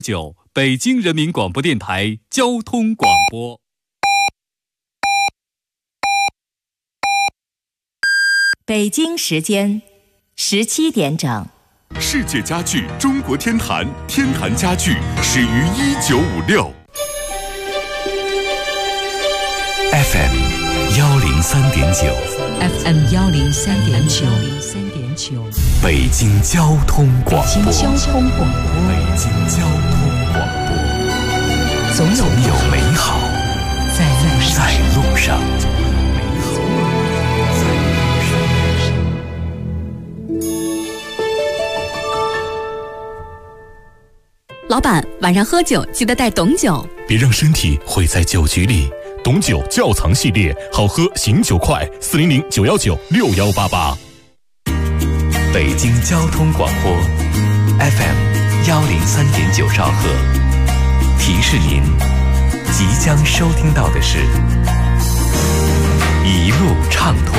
9北京人民广播电台交通广播。 北京时间17点整。 世界家具中国天坛，天坛家具始于1956。 FM 103.9 FM 103.9 北京交通广播。 北京交通广播。 北京交通广播。总有美好在路上。 老板，晚上喝酒记得带董酒， 别让身体毁在酒局里。董酒窖藏系列，好喝醒酒快，400-919-6188。 北京交通广播 FM 103.9兆赫，提示您即将收听到的是一路畅通。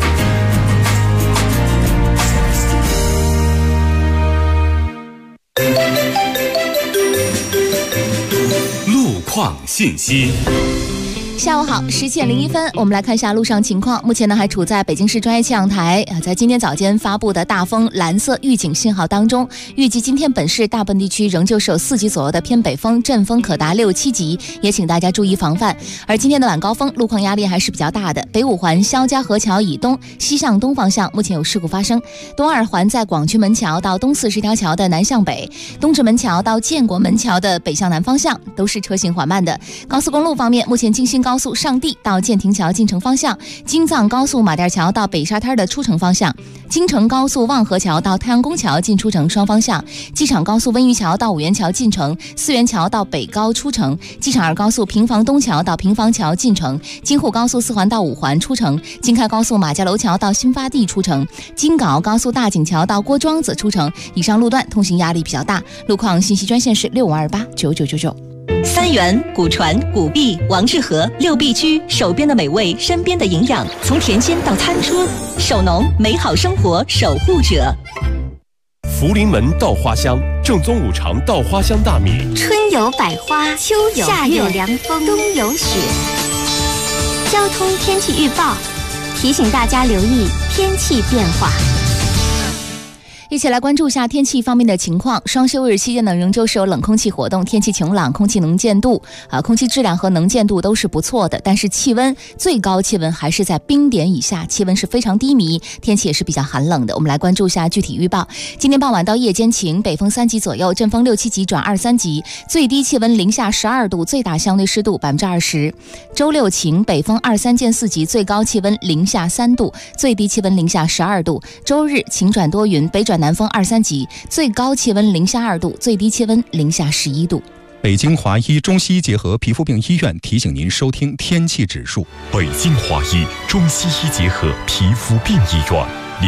路况信息。 下午好，17点01分，我们来看一下路上情况。目前呢，还处在北京市专业气象台在今天早间发布的大风蓝色预警信号当中。预计今天本市大部分地区仍旧受4级左右的偏北风，阵风可达6、7级，也请大家注意防范。而今天的晚高峰，路况压力还是比较大的。北五环肖家河桥以东西向东方向目前有事故发生，东二环在广渠门桥到东四十条桥的南向北，东直门桥到建国门桥的北向南方向都是车行缓慢的。高速公路方面，目前京新高速上地到建亭桥进城方向，京藏高速马甸桥到北沙滩的出城方向，京承高速望河桥到太阳宫桥进出城双方向，机场高速温榆桥到五原桥进城，四原桥到北高出城，机场2高速平房东桥到平房桥进城，京沪高速4环到5环出城，京开高速马家楼桥到新发地出城，京港高速大井桥到郭庄子出城。以上路段通行压力比较大，路况信息专线是65289999。 三元、古传、古币、王致和6必居，手边的美味，身边的营养，从田间到餐桌，守农，美好生活守护者。 福临门稻花香，正宗5常稻花香大米。 春有百花，秋有夏有凉风，冬有雪。交通天气预报提醒大家留意天气变化。 一起来关注一下天气方面的情况。双休日期间呢，仍旧是有冷空气活动，天气晴朗，空气能见度空气质量和能见度都是不错的，但是最高气温还是在冰点以下，气温是非常低迷，天气也是比较寒冷的。我们来关注一下具体预报。今天傍晚到夜间晴，北风3级左右，阵风6、7级转2、3级，最低气温零下12度，最大相对湿度20%。周六晴，北风2、3见4级，最高气温零下3度，最低气温零下12度。周日晴转多云，北转南风2、3级，最高气温零下2度，最低气温零下11度。 北京华医中西医结合皮肤病医院提醒您收听天气指数。 北京华医中西医结合皮肤病医院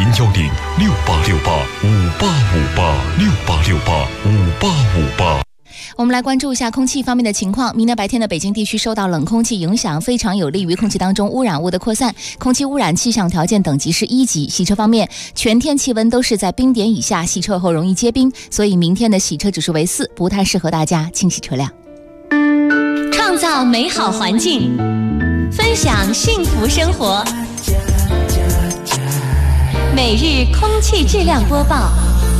，010-6868-5858，6868-5858。 我们来关注一下空气方面的情况。明天白天的北京地区受到冷空气影响，非常有利于空气当中污染物的扩散，空气污染气象条件等级是1级。洗车方面，全天气温都是在冰点以下，洗车后容易结冰，所以明天的洗车指数为4，不太适合大家清洗车辆。 创造美好环境，分享幸福生活。每日空气质量播报。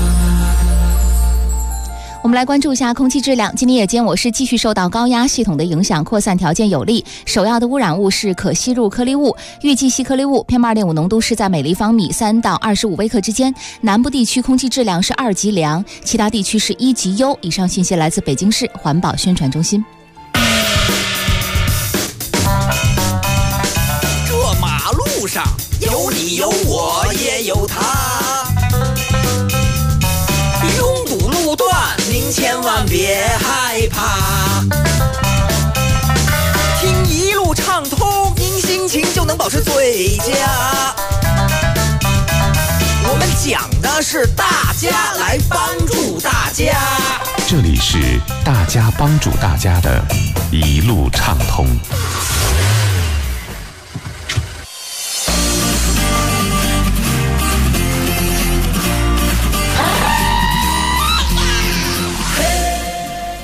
我们来关注一下空气质量。今天夜间我市继续受到高压系统的影响，扩散条件有利，首要的污染物是可吸入颗粒物，预计细颗粒物 PM2.5 浓度是在每立方米3到25微克之间。南部地区空气质量是2级良，其他地区是1级优。以上信息来自北京市环保宣传中心。 这马路上有你有我也有他，拥堵路段您千万别害怕，听一路畅通，您心情就能保持最佳。我们讲的是大家来帮助大家， 这里是大家帮助大家的一路畅通。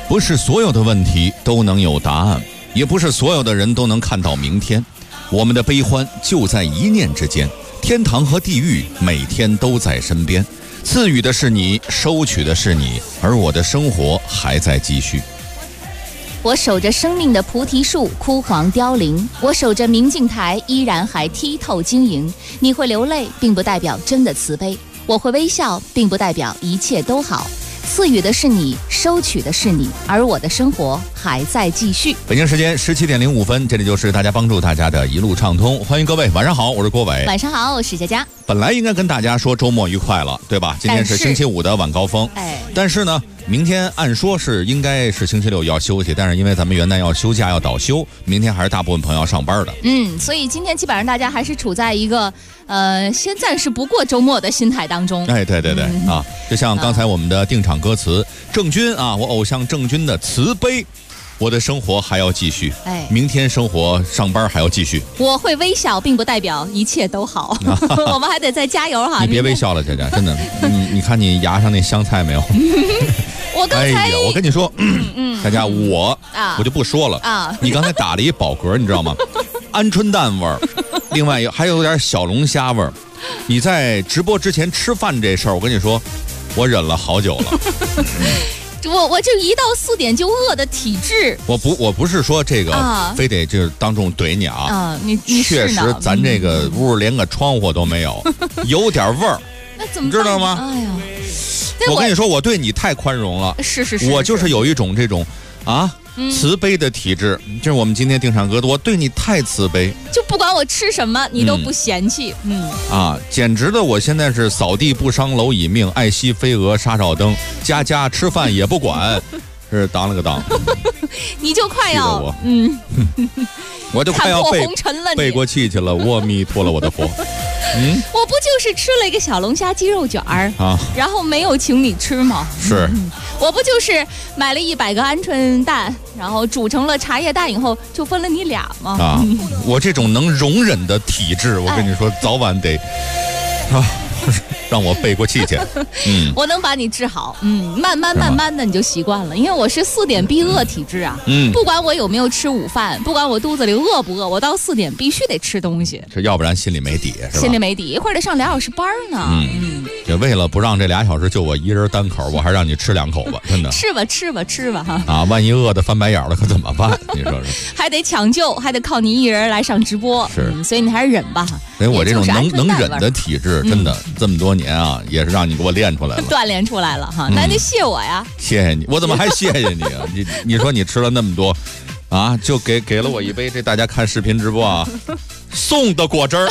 不是所有的问题都能有答案，也不是所有的人都能看到明天。我们的悲欢就在一念之间，天堂和地狱每天都在身边。赐予的是你，收取的是你，而我的生活还在继续。 我守着生命的菩提树，枯黄凋零；我守着明镜台，依然还剔透晶莹。你会流泪，并不代表真的慈悲；我会微笑，并不代表一切都好。赐予的是你，收取的是你，而我的生活还在继续。 北京时间17:05，这里就是大家帮助大家的一路畅通。欢迎各位，晚上好，我是郭伟。 晚上好，我是佳佳。 本来应该跟大家说周末愉快了，对吧？今天是星期五的晚高峰，但是呢，明天按说是应该是星期六要休息，但是因为咱们元旦要休假要倒休，明天还是大部分朋友要上班的。 所以今天基本上大家还是处在一个先暂时不过周末的心态当中。 对啊，就像刚才我们的定场歌词，郑钧啊，我偶像郑钧的慈悲。我的生活还要继续，明天生活上班还要继续。 我会微笑，并不代表一切都好，我们还得再加油哈。 你别微笑了，佳佳，真的，你看你牙上那香菜没有？ 我刚才， 我跟你说，佳佳，我就不说了啊。你刚才打了一饱嗝，你知道吗？鹌鹑蛋味儿，另外还有点小龙虾味儿。你在直播之前吃饭这事儿，我跟你说，我忍了好久了。 我就1到4点就饿的体质。我不是说这个非得就是当众怼你啊。 你确实咱这个屋连个窗户都没有，有点味儿。 那怎么知道吗？ 哎呀， 我跟你说，我对你太宽容了。 是， 我就是有一种这种慈悲的体质，就是我们今天定场歌，我对你太慈悲， 就不管我吃什么你都不嫌弃。 简直的，我现在是扫地不伤蝼蚁命，爱惜飞蛾杀照灯，家吃饭也不管，是当了个当。 你就快要我就快要背过气去了，阿弥陀了我的佛。 我不就是吃了一个小龙虾鸡肉卷儿然后没有请你吃吗？ 是， 我不就是买了100个鹌鹑蛋，然后煮成了茶叶蛋以后就分了你俩吗？ 我这种能容忍的体质，我跟你说，早晚得让我背过气去。 我能把你治好。慢慢的你就习惯了，因为我是4点必饿体质啊。不管我有没有吃午饭，不管我肚子里饿不饿，我到4点必须得吃东西。 这要不然心里没底，是吧？ 心里没底，一会儿得上2小时班呢。 就为了不让这2小时就我一人单口，我还让你吃2口吧，真的。 吃吧哈。 万一饿得翻白眼了可怎么办？你说说。 还得抢救，还得靠你一人来上直播。 是， 所以你还是忍吧。 所以我这种能忍的体质，真的这么多年啊，也是让你给我练出来了， 锻炼出来了哈。那得谢我呀。 谢谢你，我怎么还谢谢你啊？你说你吃了那么多就给了我一杯，这大家看视频直播啊送的果汁儿。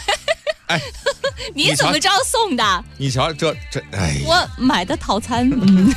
你怎么知道送的？ 你瞧这我买的套餐。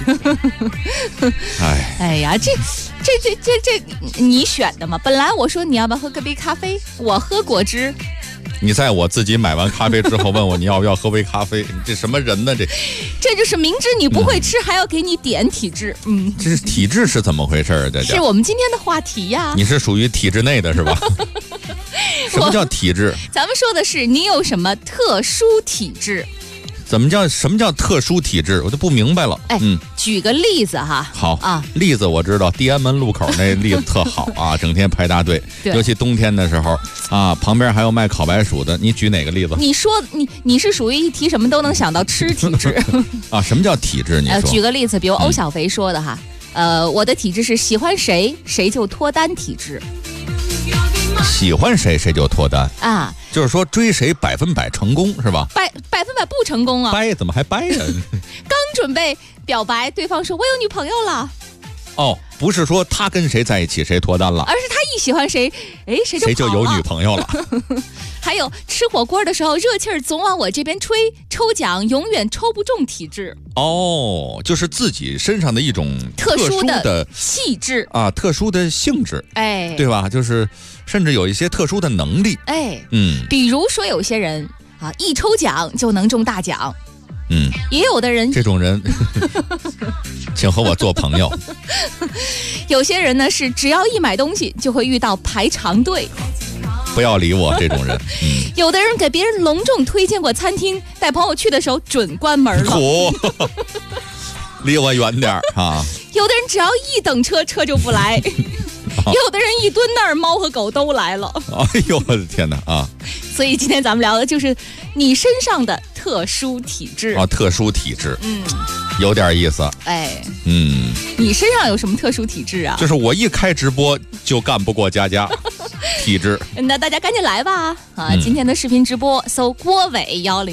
哎呀，这你选的嘛？本来我说你要不要喝个杯咖啡，我喝果汁。 你在我自己买完咖啡之后问我你要不要喝杯咖啡，你这什么人呢？ 这就是明知你不会吃还要给你点体质。 这是体质是怎么回事啊？这是我们今天的话题呀。 你是属于体制内的是吧？什么叫体质？ 咱们说的是你有什么特殊体质。 什么叫特殊体质？我就不明白了。 举个例子哈。 好例子我知道，地安门路口那例子特好啊，整天排大队，尤其冬天的时候旁边还有卖烤白薯的。你举哪个例子？ 你说你是属于一提什么都能想到吃体质什么叫体质？你说举个例子，比如欧小肥说的哈，我的体质是喜欢谁就脱单体质。 喜欢谁就脱单就是说追谁100%成功是吧？100% 不成功啊！ 掰怎么还掰呀？ 刚准备表白，对方说我有女朋友了。 不是说他跟谁在一起谁脱单了， 而是他一喜欢谁，谁就有女朋友了。 还有吃火锅的时候，热气儿总往我这边吹，抽奖永远抽不中体质。 就是自己身上的一种特殊的气质特殊的性质，对吧？就是甚至有一些特殊的能力， 比如说有些人一抽奖就能中大奖。也有的人， 这种人请和我做朋友。 有些人呢是只要一买东西就会遇到排长队， 不要理我这种人。 有的人给别人隆重推荐过餐厅，带朋友去的时候准关门了。 离我远点啊！ 有的人只要一等车，车就不来；有的人一蹲那儿，猫和狗都来了。 哎呦我的天哪啊！ 所以今天咱们聊的就是你身上的特殊体质啊，特殊体质，有点意思。 哎，你身上有什么特殊体质啊？ 就是我一开直播就干不过佳佳，体质。 那大家赶紧来吧！今天的视频直播搜郭伟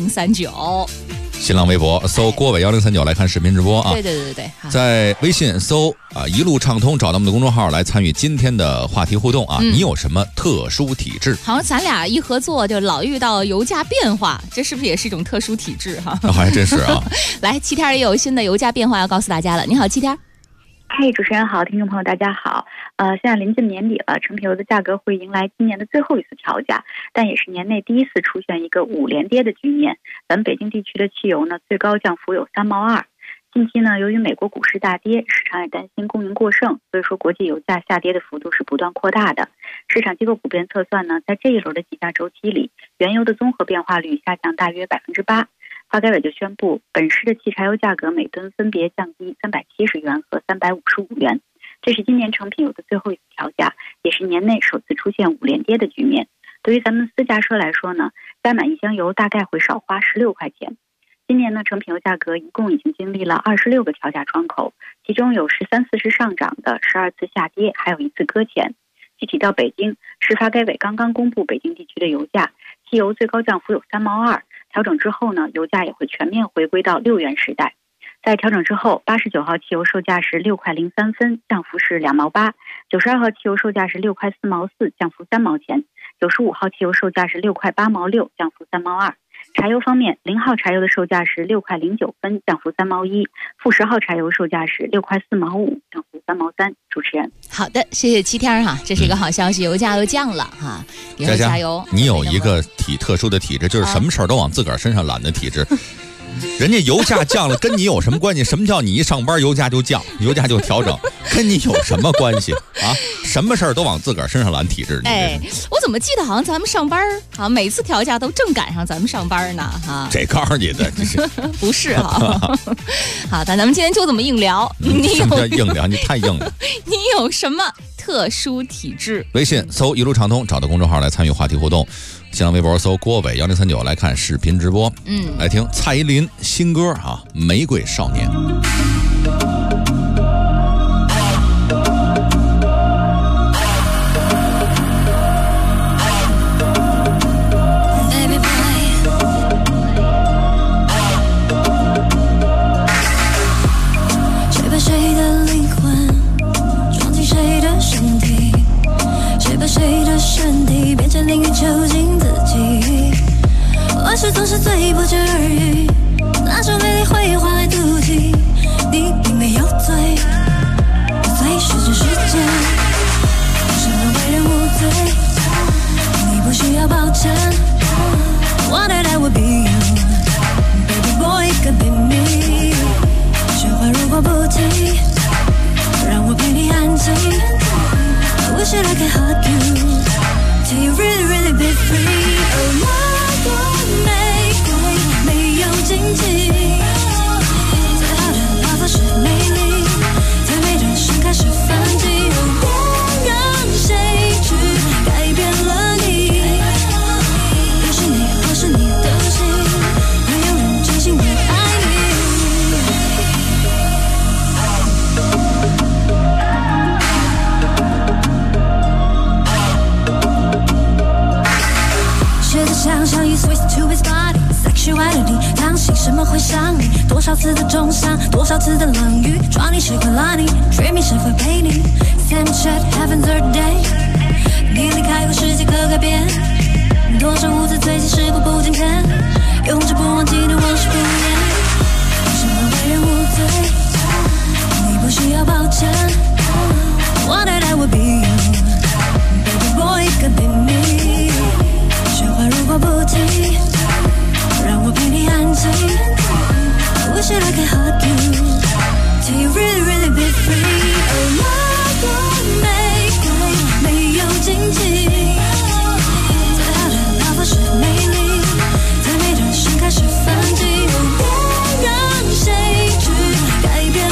1039。 新浪微博搜郭伟1039来看视频直播啊！ 对， 在微信搜一路畅通，找到我们的公众号来参与今天的话题互动啊！你有什么特殊体质？ 好像咱俩一合作就老遇到油价变化，这是不是也是一种特殊体质哈？ 还真是啊！ 来，七天也有新的油价变化要告诉大家了。你好，七天。 嗨，主持人好，听众朋友大家好。现在临近年底了，成品油的价格会迎来今年的最后一次调价，但也是年内第一次出现一个5连跌的局面。咱们北京地区的汽油呢，最高降幅有3毛2。近期呢，由于美国股市大跌，市场也担心供应过剩，所以说国际油价下跌的幅度是不断扩大的。市场机构普遍测算呢，在这一轮的计价周期里，原油的综合变化率下降大约8%。发改委就宣布，本市的汽柴油价格每吨分别降低370元和355元，这是今年成品油的最后一次调价，也是年内首次出现5连跌的局面。对于咱们私家车来说呢，加满1箱油大概会少花16块钱。今年呢，成品油价格一共已经经历了26个调价窗口，其中有13次是上涨的，12次下跌，还有1次搁浅。具体到北京，市发改委刚刚公布北京地区的油价，汽油最高降幅有3毛2。调整之后呢，油价也会全面回归到6元时代。在调整之后，89号汽油售价是6块03分，降幅是2毛8；92号汽油售价是6块4毛4，降幅3毛钱；95号汽油售价是6块8毛6，降幅3毛2。柴油方面，0号柴油的售价是6块09分，降幅3毛1；负10号柴油售价是6块4毛5，降幅3毛3。主持人， 好的，谢谢七天哈，这是一个好消息，油价又降了哈，以后加油。 你有一个特殊的体质，就是什么事儿都往自个儿身上揽的体质。人家油价降了，跟你有什么关系？什么叫你一上班油价就降，油价就调整，跟你有什么关系啊？什么事儿都往自个儿身上揽体质。 哎，我怎么记得好像咱们上班啊，每次调价都正赶上咱们上班呢哈？ 这告诉你的，这是不是哈？好，但咱们今天就这么硬聊。 什么叫硬聊？你太硬了。 你有什么特殊体质？ 微信搜一路畅通，找到公众号来参与话题互动。新浪微博搜郭伟1039来看视频直播。来听蔡依林新歌啊，《玫瑰少年》。 谁把谁的灵魂装进谁的身体？谁把谁的身体变成另一囚禁自己？往事总是最不值而语，那种美丽会换来妒忌。你并没有罪，罪是这世界，什么为人无罪？你不需要抱歉。Wanted I would be you, baby boy could be me。雪花如果不停，让我陪你安静。I wish that I could hug you till you really really be free。我的玫瑰没有荆棘，最好的泡泡是美丽，最美的盛开是反击。别让谁去改变了你，又是你或是你的心，没有人真心的爱你。学着想象 you switch to his body sexuality， 当心什么会伤你？多少次的重伤，多少次的冷雨，抓你时刻拉你 dream 你是否陪你 Sam chat heaven third day， 你离开过世界可改变，多少无字最近是否不今天，永志不忘记的往事不言，什么为人无罪？你不需要抱歉。Wanted I would be you, baby boy could be me。雪花如果不停，让我陪你安静。I wish that I could hug you till you really really be free。我的玫瑰没有荆棘，最好的泡泡是美丽，最美的盛开是反击。别让谁去改变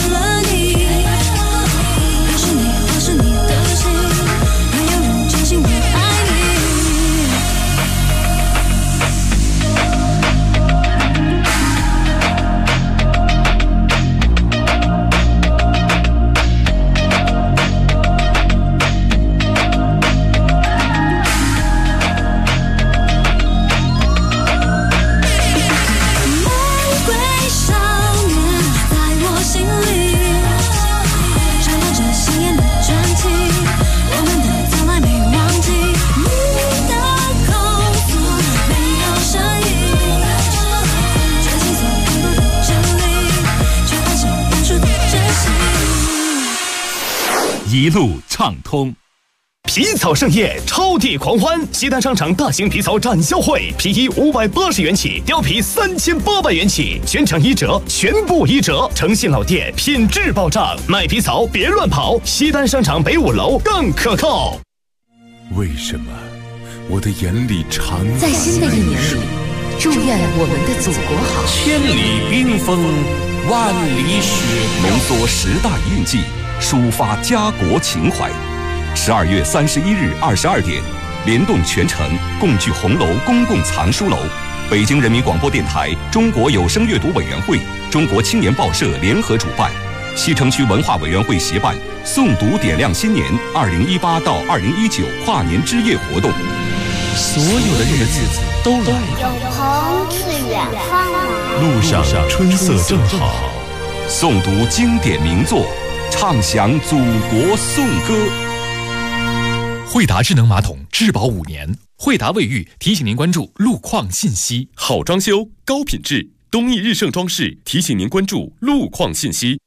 一路畅通。 皮草盛宴，超地狂欢！西单商场大型皮草展销会，皮衣580元起，貂皮3800元起，全场1折，全部1折。诚信老店，品质保障，卖皮草别乱跑。西单商场北5楼更可靠。 为什么我的眼里常在新的一年里，祝愿我们的祖国好。 千里冰封，万里雪浓缩10大印记，抒发家国情怀。12月31日22点，联动全城，共聚红楼公共藏书楼，北京人民广播电台、中国有声阅读委员会、中国青年报社联合主办，西城区文化委员会协办诵读点亮新年2018到2019跨年之夜活动。 所有的日子都来了， 有朋自远方来， 路上春色正好， 诵读经典名作，唱响祖国颂歌。 惠达智能马桶质保5年，惠达卫浴提醒您关注路况信息。 好装修，高品质，东义日盛装饰提醒您关注路况信息。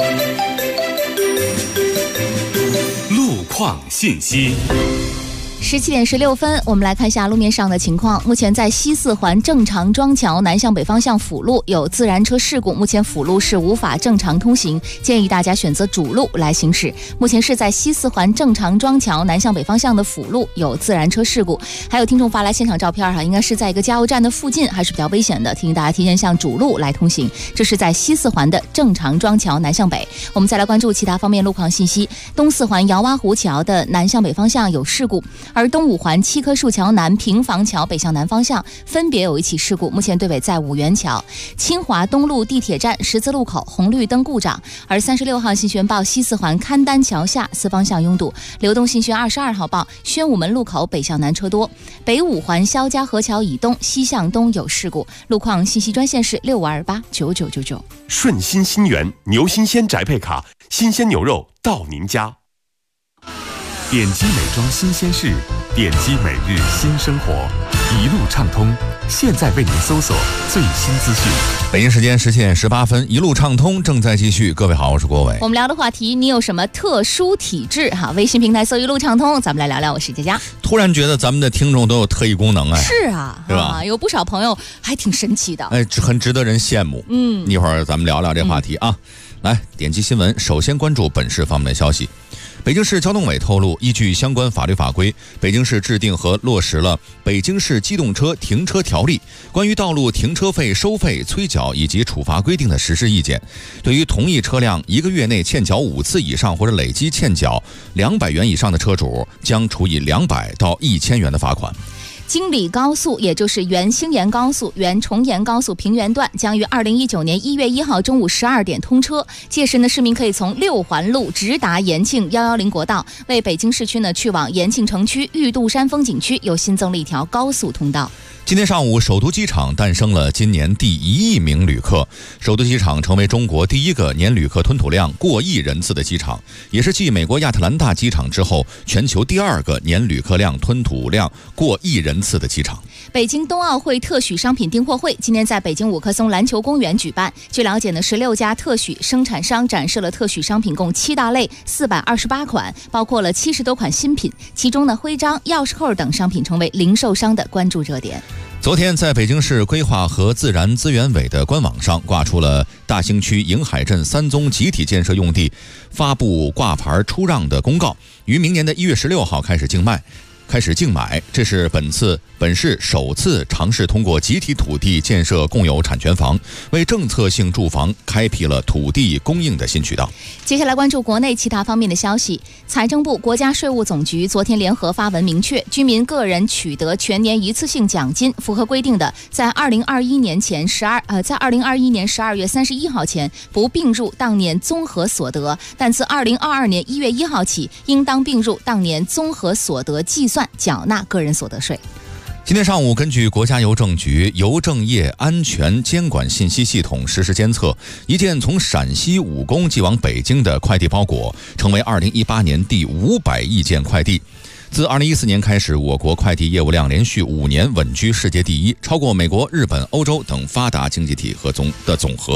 路况信息。 17点16分，我们来看一下路面上的情况。目前在西四环正常庄桥南向北方向辅路有自燃车事故，目前辅路是无法正常通行，建议大家选择主路来行驶。目前是在西四环正常庄桥南向北方向的辅路有自燃车事故。还有听众发来现场照片应该是在一个加油站的附近，还是比较危险的，提醒大家提前向主路来通行。这是在西四环的正常庄桥南向北。我们再来关注其他方面路况信息。东四环姚洼湖桥的南向北方向有事故，而东五环七棵树桥南平房桥北向南方向分别有一起事故，目前队尾在五元桥。清华东路地铁站十字路口红绿灯故障，而36号信息报西四环勘丹桥下四方向拥堵。流动信息22号报宣武门路口北向南车多。北五环肖家河桥以东西向东有事故，路况信息专线是65289999。 顺心新源牛新鲜宅配卡，新鲜牛肉到您家。 点击美妆新鲜事，点击每日新生活，一路畅通。现在为您搜索最新资讯。 北京时间17点18分，一路畅通正在继续。各位好，我是郭伟。 我们聊的话题，你有什么特殊体质？微信平台搜一路畅通，咱们来聊聊。我是佳佳。 突然觉得咱们的听众都有特异功能， 是啊， 对吧？ 有不少朋友还挺神奇的， 很值得人羡慕。一会儿咱们聊聊这话题啊。来，点击新闻，首先关注本市方面的消息。北京市交通委透露，依据相关法律法规，北京市制定和落实了《北京市机动车停车条例》关于道路停车费收费、催缴以及处罚规定的实施意见。对于同一车辆1个月内欠缴5次以上或者累计欠缴200元以上的车主，将处以200到1000元的罚款。 京礼高速，也就是原兴延高速、原崇延高速平原段，将于2019年1月1号中午12点通车。届时呢，市民可以从6环路直达延庆110国道，为北京市区呢去往延庆城区、玉渡山风景区又新增了一条高速通道。 今天上午，首都机场诞生了今年第1亿名旅客。首都机场成为中国第一个年旅客吞吐量过亿人次的机场，也是继美国亚特兰大机场之后，全球第2个年旅客量吞吐量过亿人次的机场。 北京冬奥会特许商品订货会今天在北京五棵松篮球公园举办。据了解呢，16家特许生产商展示了特许商品共7大类，428款，包括了70多款新品。其中呢，徽章、钥匙扣等商品成为零售商的关注热点。 昨天，在北京市规划和自然资源委的官网上挂出了大兴区迎海镇3宗集体建设用地发布挂牌出让的公告，于明年的1月16号开始竞买。这是本市首次尝试通过集体土地建设共有产权房，为政策性住房开辟了土地供应的新渠道。 接下来关注国内其他方面的消息。财政部、国家税务总局昨天联合发文明确，居民个人取得全年一次性奖金，符合规定的，在2021年12月31号前不并入当年综合所得，但自2022年1月1号起，应当并入当年综合所得计算缴纳个人所得税。 今天上午，根据国家邮政局邮政业安全监管信息系统实时监测，一件从陕西武功寄往北京的快递包裹，成为2018年第500亿件快递。自2014年开始，我国快递业务量连续5年稳居世界第一，超过美国、日本、欧洲等发达经济体的总和。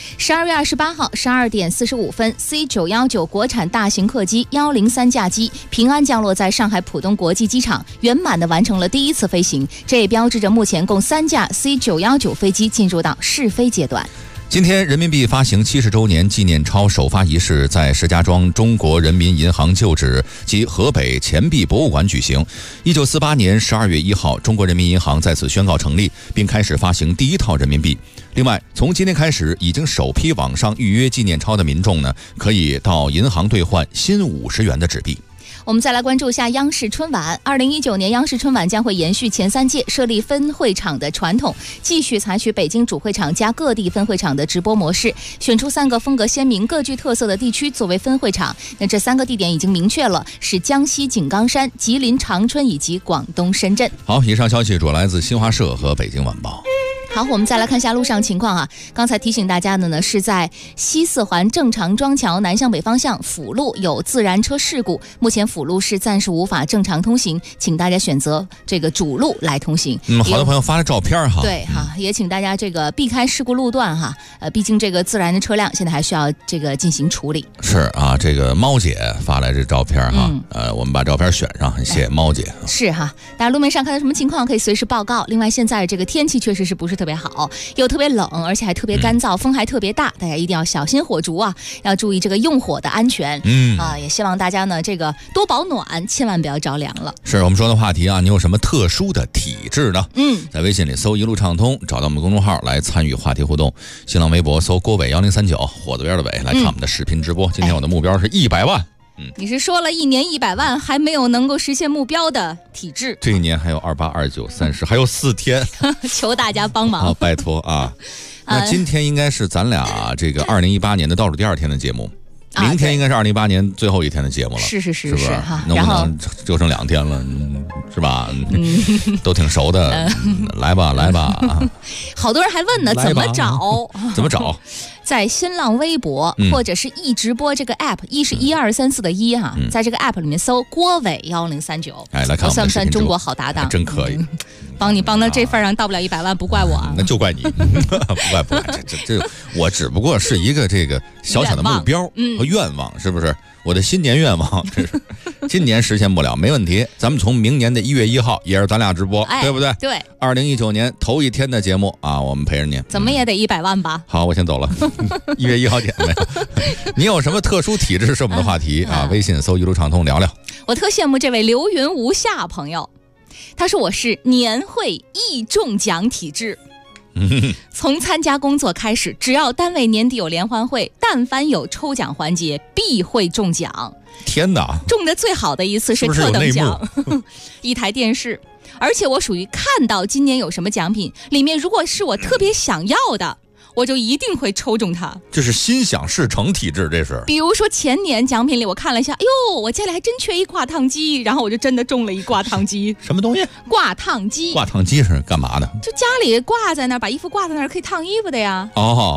12月28号12点45分 ，C919 国产大型客机103架机平安降落在上海浦东国际机场，圆满地完成了第一次飞行。这也标志着目前共3架 C919 飞机进入到试飞阶段。 今天人民币发行70周年纪念钞首发仪式在石家庄中国人民银行旧址及河北钱币博物馆举行。1948年12月1号，中国人民银行在此宣告成立，并开始发行第一套人民币。另外，从今天开始，已经首批网上预约纪念钞的民众呢，可以到银行兑换新50元的纸币。 我们再来关注一下央视春晚。2019年央视春晚将会延续前3届设立分会场的传统，继续采取北京主会场加各地分会场的直播模式，选出3个风格鲜明、各具特色的地区作为分会场。那这3个地点已经明确了，是江西井冈山、吉林长春以及广东深圳。 好，以上消息主要来自新华社和北京晚报。 好，我们再来看一下路上情况啊。刚才提醒大家的呢，是在西四环正常庄桥南向北方向辅路有自燃车事故，目前辅路是暂时无法正常通行，请大家选择这个主路来通行。 好多朋友发了照片哈。 对哈，也请大家这个避开事故路段哈。毕竟这个自燃的车辆现在还需要这个进行处理。 是啊，这个猫姐发来这照片哈，我们把照片选上，谢谢猫姐。 是哈，大家路面上看到什么情况可以随时报告。另外，现在这个天气确实是不是特别好，又特别冷，而且还特别干燥，风还特别大，大家一定要小心火烛啊，要注意这个用火的安全。也希望大家呢这个多保暖，千万不要着凉了。 是我们说的话题啊，你有什么特殊的体质呢？在微信里搜一路畅通，找到我们公众号来参与话题互动。新浪微博搜郭伟1039，火字边的伟，来看我们的视频直播。今天我的目标是100万。 你是说了一年100万还没有能够实现目标的体质？ 这一年还有28、29、30，还有4天， 求大家帮忙， 拜托啊！那今天应该是咱俩这个2018年的倒数第2天的节目，明天应该是2018年最后一天的节目了。 是不是哈， 能不能就剩2天了，是吧？都挺熟的，来吧。 好多人还问呢，怎么找？ 怎么找？ 在新浪微博或者是易直播这个 app，是12341的1哈，在这个 app 里面搜郭伟1039， 来看我算不算中国好搭档？ 真可以， 帮你帮到这份上，到不了100万，不怪我啊。 那就怪你，不怪，这我只不过是一个这个小小的目标和愿望，是不是？我的新年愿望，这是今年实现不了，没问题。咱们从明年的1月1号也是咱俩直播，对不对？ 对。 2019年头一天的节目啊，我们陪着您。 怎么也得100万吧？ 好，我先走了。1月1号见，没有。你有什么特殊体质是我们的话题啊？微信搜一路畅通聊聊。 我特羡慕这位流云无夏朋友，他说我是年会易中奖体质。从参加工作开始，只要单位年底有联欢会，但凡有抽奖环节，必会中奖。 天哪！ 中的最好的一次是特等奖，一台电视。而且我属于看到今年有什么奖品，里面如果是我特别想要的，我就一定会抽中它。 这是心想事成体质，这是。 比如说前年奖品里我看了一下，哎呦，我家里还真缺一挂烫机，然后我就真的中了一挂烫机。 什么东西？ 挂烫机。 挂烫机是干嘛的？ 就家里挂在那儿，把衣服挂在那儿可以烫衣服的呀。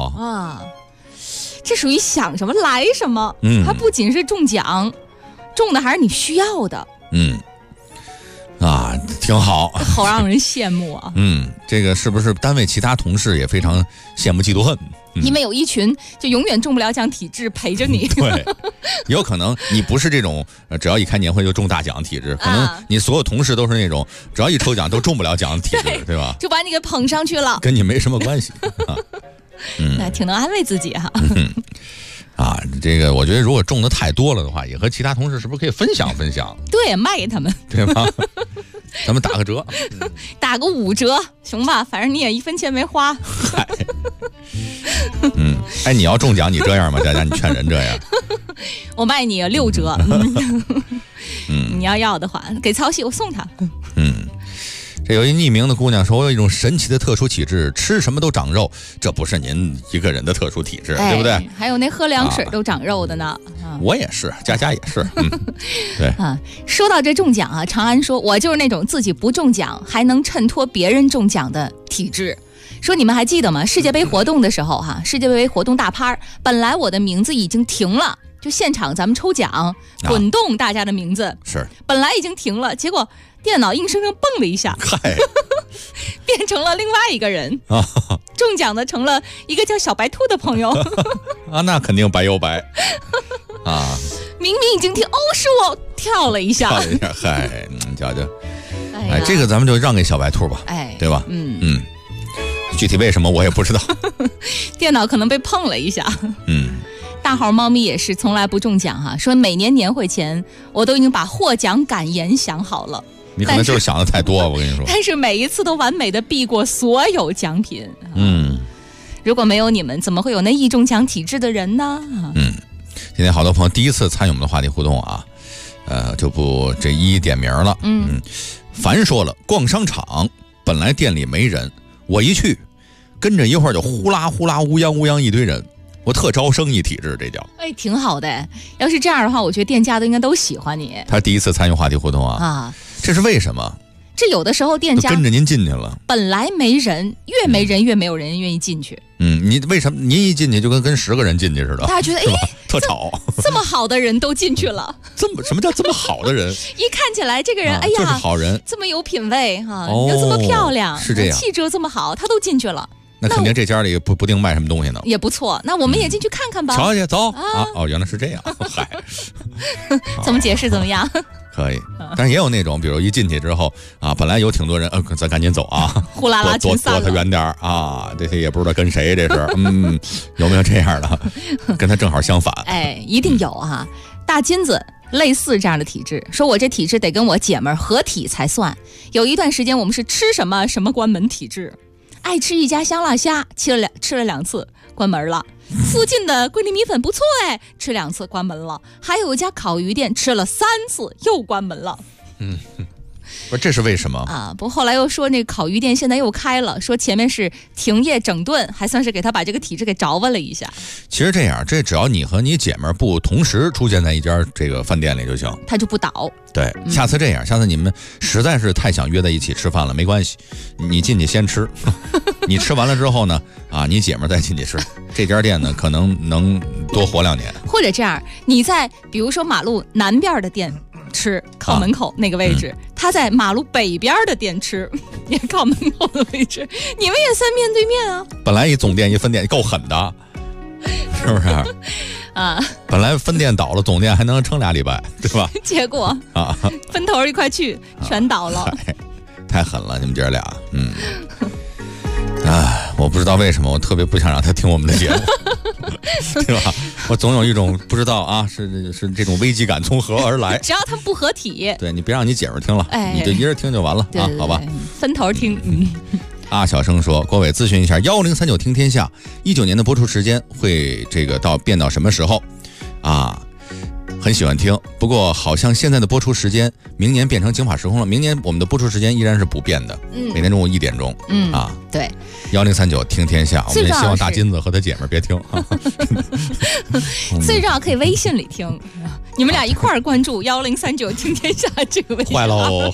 这属于想什么来什么。它不仅是中奖，中的还是你需要的。 挺好， 好让人羡慕啊。 这个是不是单位其他同事也非常羡慕嫉妒恨？ 因为有一群就永远中不了奖体质陪着你。 对，有可能你不是这种只要一开年会就中大奖的体质，可能你所有同事都是那种只要一抽奖都中不了奖的体质，对吧？ 就把你给捧上去了， 跟你没什么关系。 那挺能安慰自己哈。 这个我觉得如果中的太多了的话，也和其他同事是不是可以分享分享？ 对，卖给他们， 对吧？咱们打个折， 打个5折，行吧？反正你也1分钱没花。 你要中奖你这样吗？佳佳，你劝人这样？ 我卖你6折。你要的话，给曹喜我送他。 这有一匿名的姑娘说，我有一种神奇的特殊体质，吃什么都长肉，这不是您一个人的特殊体质，对不对？ 还有那喝凉水都长肉的呢。 我也是，佳佳也是。对说到这中奖啊，长安说我就是那种自己不中奖还能衬托别人中奖的体质。说你们还记得吗？世界杯活动的时候世界杯活动大趴，本来我的名字已经停了，就现场咱们抽奖滚动大家的名字， 是本来已经停了，结果电脑硬生生蹦了一下，变成了另外一个人。 中奖的成了一个叫小白兔的朋友啊，那肯定白又白啊！ 明明已经听，是我跳了一下， 嗨，瞧瞧，哎，这个咱们就让给小白兔吧， 哎， 对吧？具体为什么我也不知道， 电脑可能被碰了一下。大号猫咪也是从来不中奖哈，说每年年会前我都已经把获奖感言想好了。 你可能就是想的太多，我跟你说。 但是每一次都完美的避过所有奖品。如果没有你们，怎么会有那易中奖体质的人呢？ 今天好多朋友第一次参与我们的话题互动啊，就不这一一点名了。凡说了，逛商场本来店里没人，我一去，跟着一会儿就呼啦呼啦乌泱乌泱一堆人。我特招生意体质，这叫挺好的。要是这样的话，我觉得店家都应该都喜欢你。 他第一次参与话题互动啊，这是为什么？ 这有的时候店家跟着您进去了， 本来没人，越没人越没有人愿意进去。 你为什么您一进去就跟10个人进去似的？ 大家觉得特吵， 这么好的人都进去了， 什么叫这么好的人？ 一看起来这个人， 就是好人， 这么有品位又这么漂亮， 是这样， 气质又这么好，他都进去了。 那肯定这家里不定卖什么东西呢， 也不错。那我们也进去看看吧。 瞧去，走原来是这样。嗨， 怎么解释怎么样？ 可以，但是也有那种，比如一进去之后本来有挺多人，咱赶紧走啊， 呼啦啦躲他远点啊，这些也不知道跟谁这是，有没有这样的？跟他正好相反。 一定有哈。大金子类似这样的体质，说我这体质得跟我姐们合体才算。有一段时间我们是吃什么什么关门体质。爱吃一家香辣虾，吃了2次，关门了。附近的桂林米粉不错吃2次关门了。还有一家烤鱼店，吃了3次又关门了。 不是，这是为什么不，后来又说那个烤鱼店现在又开了，说前面是停业整顿，还算是给他把这个体质给着吧了一下。 其实这样，这只要你和你姐们不同时出现在一家这个饭店里就行， 他就不倒。 对，下次这样，下次你们实在是太想约在一起吃饭了，没关系，你进去先吃，你吃完了之后呢，你姐们再进去吃，这家店呢可能能多活2年。 或者这样，你在比如说马路南边的店吃，靠门口那个位置，他在马路北边的店吃，也靠门口的位置，你们也算面对面啊。 本来一总店一分店够狠的，是不是？本来分店倒了，总店还能撑2礼拜，对吧？ 结果分头一块去，全倒了。 太狠了，你们姐俩。我不知道为什么，我特别不想让他听我们的节目，对吧？我总有一种不知道是这种危机感从何而来。 只要他们不合体， 对，你别让你姐们听了，你就一人听就完了好吧？ 分头听。 小生说，郭伟咨询一下1039听天下19年的播出时间会变到什么时候很喜欢听，不过好像现在的播出时间明年变成警法时空了，明年我们的播出时间依然是不变的，每天中午1点钟。 对 ，1039听天下，我们也希望大金子和他姐们别听。 最重要可以微信里听，你们俩一块儿关注1039听天下这个微信。 坏喽！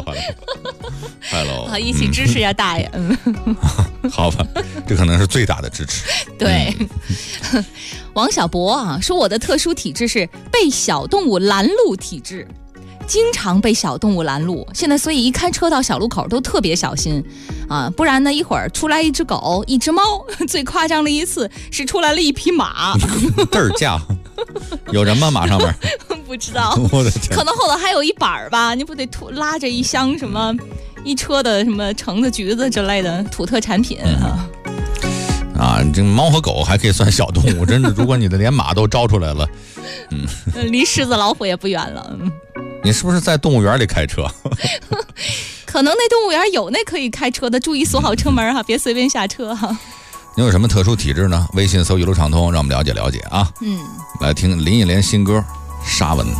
好，一起支持呀，大爷。 好吧，这可能是最大的支持。 对。王小博说我的特殊体质是被小动物拦路体质，经常被小动物拦路，现在所以一开车到小路口都特别小心不然呢一会儿出来一只狗一只猫，最夸张的一次是出来了一匹马。 嘚儿驾有人吗？马上面不知道， 我的天， 可能后头还有一板吧，你不得拉着一箱什么一车的什么橙子橘子之类的土特产品这猫和狗还可以算小动物，真的，如果你的连马都招出来了， 离狮子老虎也不远了。 你是不是在动物园里开车？ 可能那动物园有那可以开车的，注意锁好车门别随便下车你有什么特殊体质呢？微信搜一路畅通，让我们了解了解来听林忆莲新歌《沙文》。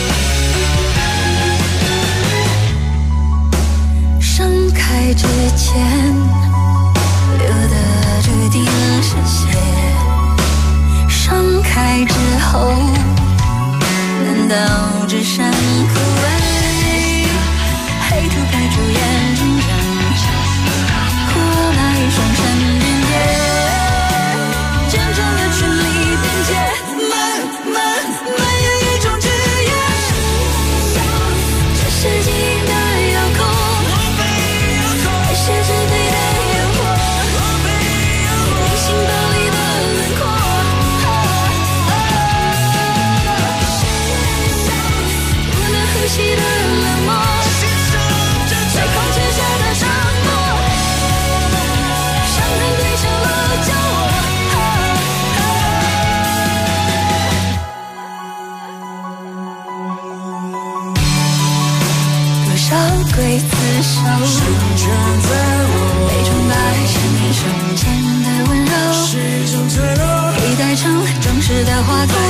之前都只剩枯萎，黑土盖住眼中人，活来双山遍野，见证了权力边界，蔓延一种志愿，这世纪的遥控，还是支配的诱惑，理性暴力的轮廓，不能呼吸的冷漠，在控制下的沙漠，伤痕堆成了骄傲。多少刽子手被崇拜成一瞬间的温柔，佩戴成装饰的花朵，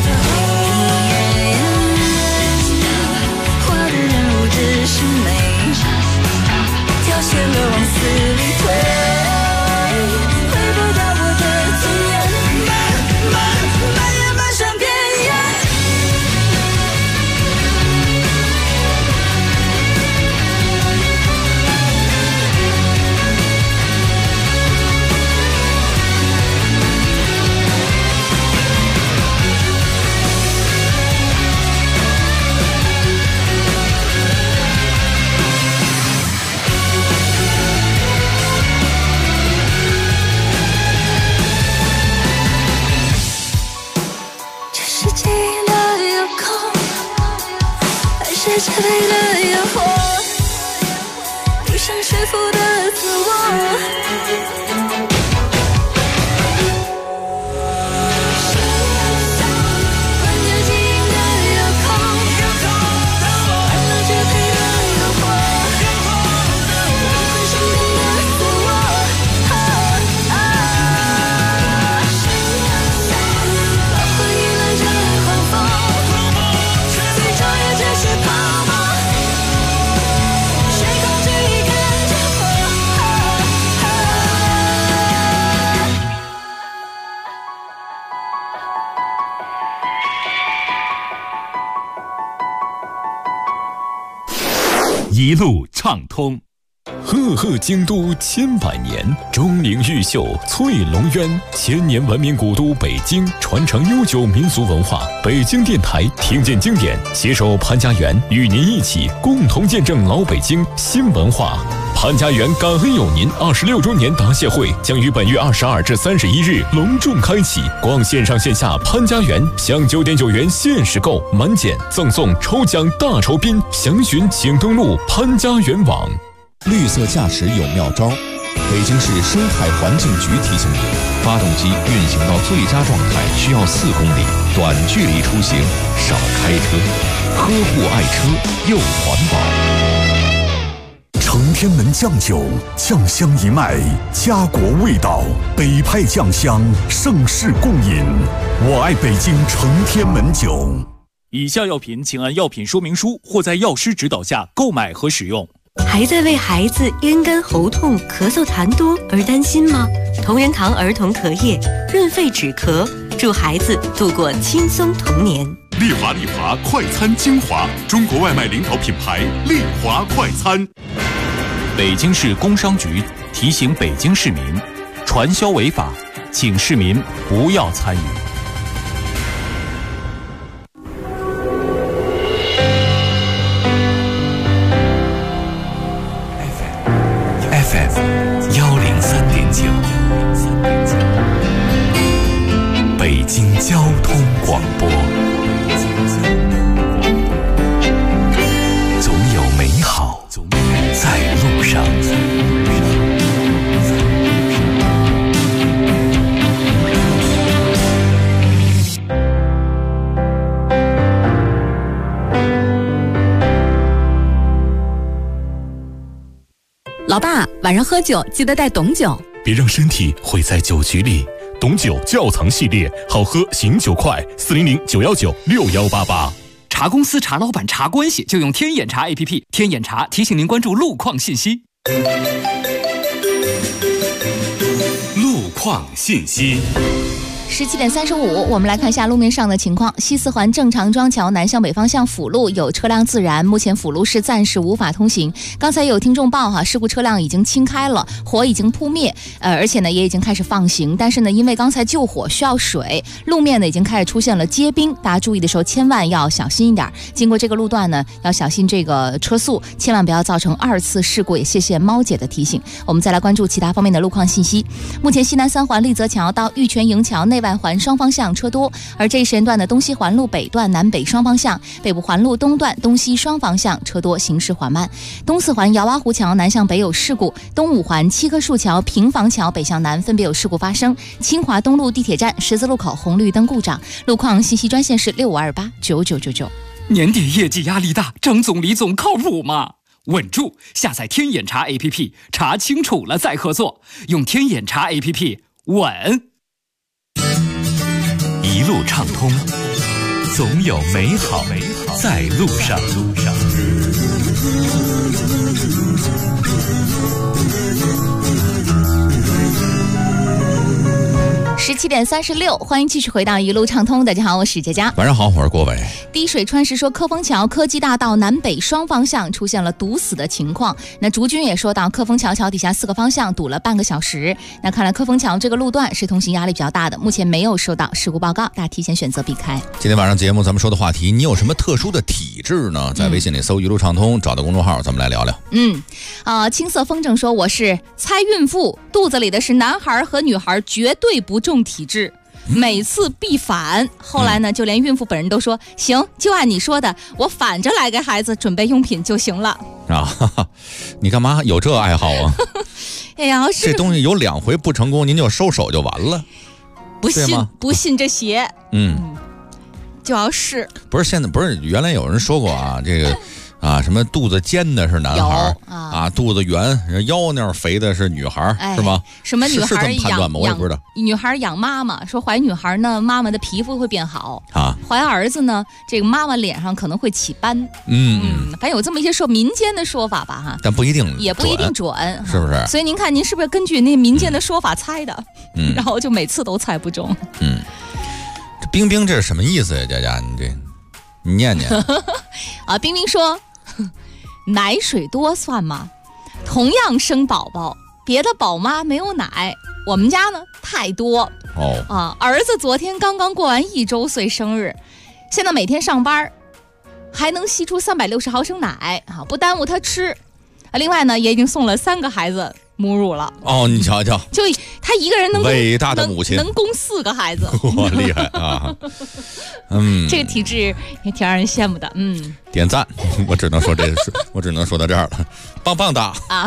画的人物只是美，凋谢了往死里退，回不到我的尊严，蔓延漫山遍野。支配的诱惑，不想说服的自我。 一路畅通。赫赫京都千百年，钟灵毓秀翠龙渊，千年文明古都北京，传承悠久民俗文化。北京电台听见经典，携手潘家园，与您一起共同见证老北京新文化。潘家园感恩有您26周年答谢会将于本月22至31日隆重开启，逛线上线下潘家园，享9.9元限时购，满减赠送抽奖大酬宾，详询请登录潘家园网。 绿色驾驶有妙招，北京市生态环境局提醒您，发动机运行到最佳状态需要4公里，短距离出行少开车，呵护爱车又环保。 承天门酱酒，酱香一脉，家国味道，北派酱香，盛世共饮。我爱北京承天门酒。 以下药品请按药品说明书或在药师指导下购买和使用。 还在为孩子咽干喉痛、咳嗽痰多而担心吗？同仁堂儿童咳液润肺止咳，祝孩子度过轻松童年。 丽华快餐精华，中国外卖领导品牌丽华快餐。 北京市工商局提醒北京市民，传销违法，请市民不要参与。 103.9，北京交通广播。总有美好在路上。 老爸，晚上喝酒记得带董酒， 别让身体毁在酒局里。董酒窖藏系列，好喝醒酒快，400-919-6188。 茶公司、茶老板、茶关系，就用天眼茶 APP。天眼茶提醒您关注路况信息。 路况信息。 17点35，我们来看一下路面上的情况。西四环正常庄桥南向北方向辅路有车辆自燃，目前辅路是暂时无法通行。刚才有听众报事故车辆已经清开了，火已经扑灭，而且呢也已经开始放行。但是呢，因为刚才救火需要水，路面呢已经开始出现了结冰，大家注意的时候千万要小心一点。经过这个路段呢，要小心这个车速，千万不要造成2次事故。也谢谢猫姐的提醒。我们再来关注其他方面的路况信息。目前西南3环立泽桥到玉泉营桥内外环双方向车多，而这一时间段的东西环路北段南北双方向、北部环路东段东西双方向车多，行驶缓慢。东4环姚洼湖桥南向北有事故，东5环七棵树桥平房桥北向南分别有事故发生。清华东路地铁站十字路口红绿灯故障。路况信息专线是6528999999。 年底业绩压力大，张总李总靠谱吗？稳住！下载天眼查 APP， 查清楚了再合作。用天眼查 APP， 稳。 一路畅通，总有美好在路上。 17点36，欢迎继续回到一路畅通。大家好，我是佳佳。 晚上好，我是郭伟。 滴水穿石说，科丰桥科技大道南北双方向出现了堵死的情况。那竹君也说到，科丰桥桥底下4个方向堵了半个小时。那看来科丰桥这个路段是通行压力比较大的，目前没有收到事故报告，大家提前选择避开。 今天晚上节目咱们说的话题，你有什么特殊的体质呢？在微信里搜一路畅通，找到公众号，咱们来聊聊。 青色风筝说，我是猜孕妇，肚子里的是男孩和女孩，绝对不重体质，每次必反。后来呢，就连孕妇本人都说，行，就按你说的，我反着来给孩子准备用品就行了。 啊，你干嘛有这爱好啊？ 哎呀， 这东西有2回不成功，您就收手就完了。 不信这邪，就要试。 不是现在，不是原来有人说过啊，这个。什么肚子尖的是男孩肚子圆腰那儿肥的是女孩，是吗？ 什么女孩是这么判断吗？我也不知道。 女孩养妈妈，说怀女孩呢，妈妈的皮肤会变好怀儿子呢，这个妈妈脸上可能会起斑。反正有这么一些民间的说法吧但不一定， 也不一定准， 是不是？ 所以您看，您是不是根据那民间的说法猜的？然后就每次都猜不中。 这冰冰这是什么意思呀？佳佳，你念念冰冰说。奶水多算吗？同样生宝宝，别的宝妈没有奶，我们家呢太多。儿子昨天刚刚过完1周岁生日，现在每天上班还能吸出360毫升奶不耽误他吃。另外呢，也已经送了3个孩子母乳了。 你瞧瞧， 就他一个人能伟大的母亲能供4个孩子， 哇，厉害啊！ 这个体质也挺让人羡慕的。 点赞，我只能说我只能说到这儿了，棒棒哒啊！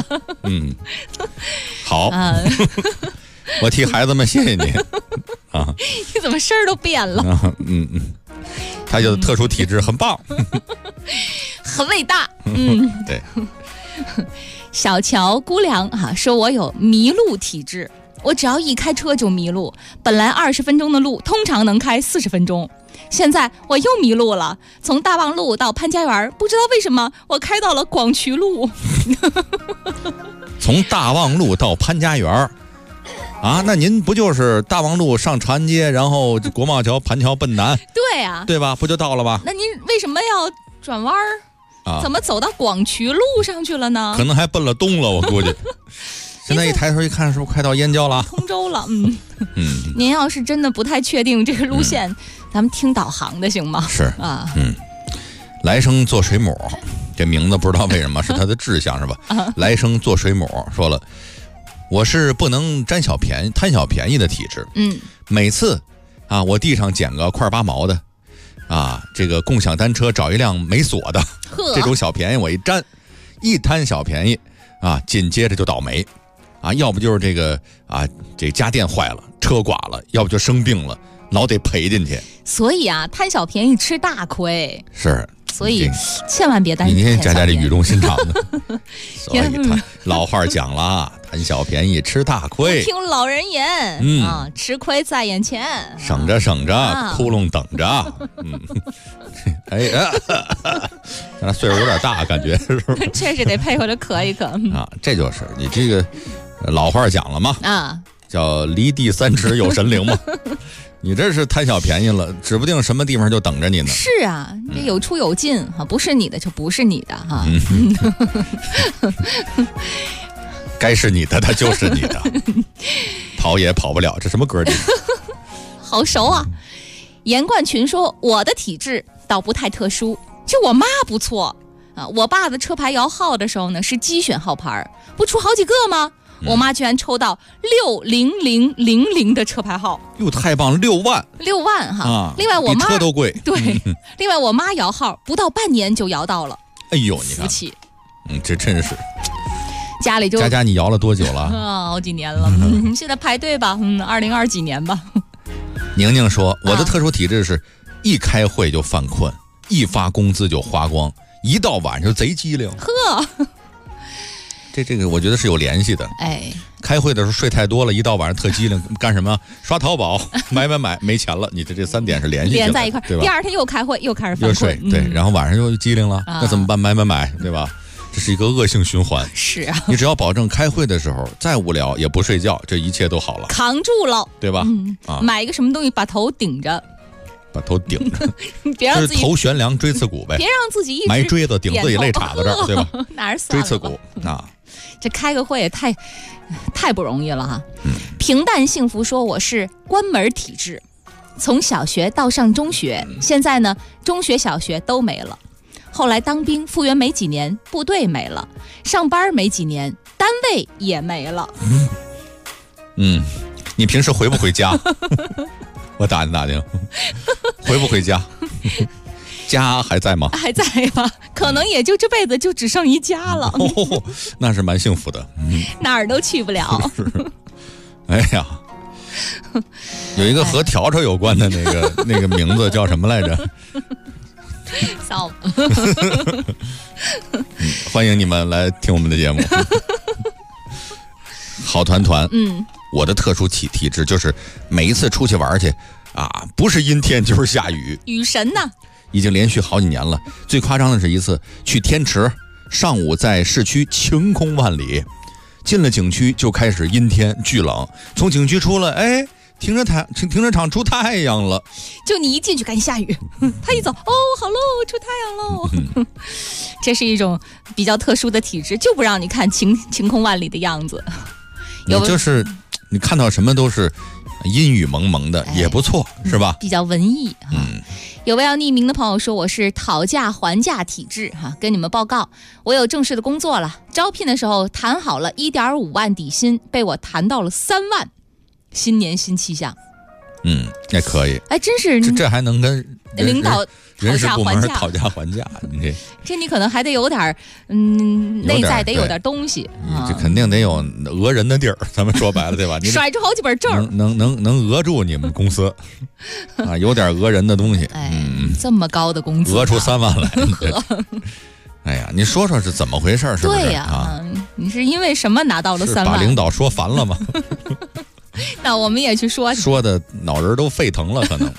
好，我替孩子们谢谢你啊！ 你怎么声儿都变了？ 他有特殊体质，很棒， 很伟大。 对。 小乔姑娘说我有迷路体质，我只要一开车就迷路，本来20分钟的路通常能开40分钟，现在我又迷路了，从大望路到潘家园，不知道为什么我开到了广渠路。 从大望路到潘家园那您不就是大望路上长安街，然后国贸桥盘桥奔南？ 对啊， 对吧？不就到了吧？ 那您为什么要转弯怎么走到广渠路上去了呢？ 可能还奔了东了，我估计。现在一抬头一看，是不是快到燕郊了？ 通州了。您要是真的不太确定这个路线，咱们听导航的行吗？ 是来生做水母，这名字不知道为什么是他的志向是吧？来生做水母说了，我是不能贪小便宜的体质。每次我地上捡个块8毛的。这个共享单车找一辆没锁的，这种小便宜我一贪小便宜紧接着就倒霉要不就是这个这家电坏了，车剐了，要不就生病了，老得赔进去。 所以贪小便宜吃大亏。 是。 所以千万别担心。 你看佳佳这语重心长的，所以老话讲了，贪小便宜吃大亏。 听老人言，吃亏在眼前， 省着窟窿等着。咱岁数有点大，感觉是不是？ 确实得配合着咳一咳这就是你这个老话讲了嘛叫离地3尺有神灵嘛。你这是贪小便宜了，指不定什么地方就等着你呢。 是啊，这有出有进哈，不是你的就不是你的哈。 该是你的，它就是你的，跑也跑不了。这什么歌儿？ 好熟啊！严冠群说：“我的体质倒不太特殊，就我妈不错啊。我爸的车牌摇号的时候呢，是机选号牌，不出好几个吗？我妈居然抽到60000的车牌号， 哟，太棒！6万哈！ 啊， 另外我妈比车都贵。 对，另外我妈摇号不到半年就摇到了。 哎呦，你看， 福气。 这真是。 家里就佳你摇了多久了？ 啊，好几年了。现在排队吧，2020几年吧。 宁宁说，我的特殊体质是一开会就犯困，一发工资就花光，一到晚上贼机灵。 呵。 这个我觉得是有联系的。 哎， 开会的时候睡太多了，一到晚上特机灵，干什么？刷淘宝，买，没钱了。你这3点是联系连在一块， 对吧？ 第二天又开会，又开始犯困， 又睡，对，然后晚上又机灵了，那怎么办？买，对吧？这是一个恶性循环。 是啊， 你只要保证开会的时候再无聊也不睡觉，这一切都好了， 扛住了， 对吧？ 买一个什么东西把头顶着。 把头顶着， 别让自己头悬梁锥刺股呗， 别让自己一直埋锥子顶自己肋叉子这儿，对吧？ 哪儿算了？ 锥刺股啊， 这开个会也太不容易了哈。平淡幸福说我是关门体质，从小学到上中学，现在呢中学小学都没了。后来当兵复员没几年，部队没了，上班没几年，单位也没了。 你平时回不回家？我打听，回不回家？家还在吗？ 还在吧，可能也就这辈子就只剩一家了。 那是蛮幸福的， 哪儿都去不了。 哎呀，有一个和条条有关的那个名字叫什么来着？ 笑。 欢迎你们来听我们的节目。好团团，我的特殊体质就是每一次出去玩去啊，不是阴天就是下雨， 雨神呢， 已经连续好几年了。最夸张的是一次去天池，上午在市区晴空万里，进了景区就开始阴天巨冷，从景区出来，哎，停车场出太阳了， 就你一进去赶紧下雨，他一走，哦，好喽，出太阳喽。这是一种比较特殊的体质，就不让你看晴空万里的样子。 就是你看到什么都是阴雨蒙蒙的，也不错，是吧？ 比较文艺哈。有位要匿名的朋友说我是讨价还价体质哈，跟你们报告，我有正式的工作了，招聘的时候谈好了1.5万底薪，被我谈到了3万，新年新气象。 那可以。 哎，真是这还能跟领导人事部门讨价还价？你这你可能还得有点内在得有点东西， 这肯定得有讹人的地儿。咱们说白了，对吧？你甩出好几本证， 能讹住你们公司啊，有点讹人的东西。 这么高的工资， 讹出3万来。哎呀，你说是怎么回事？是不是？ 对呀，你是因为什么拿到了3万？ 把领导说烦了吗？ 那我们也去说的脑仁都沸腾了，可能。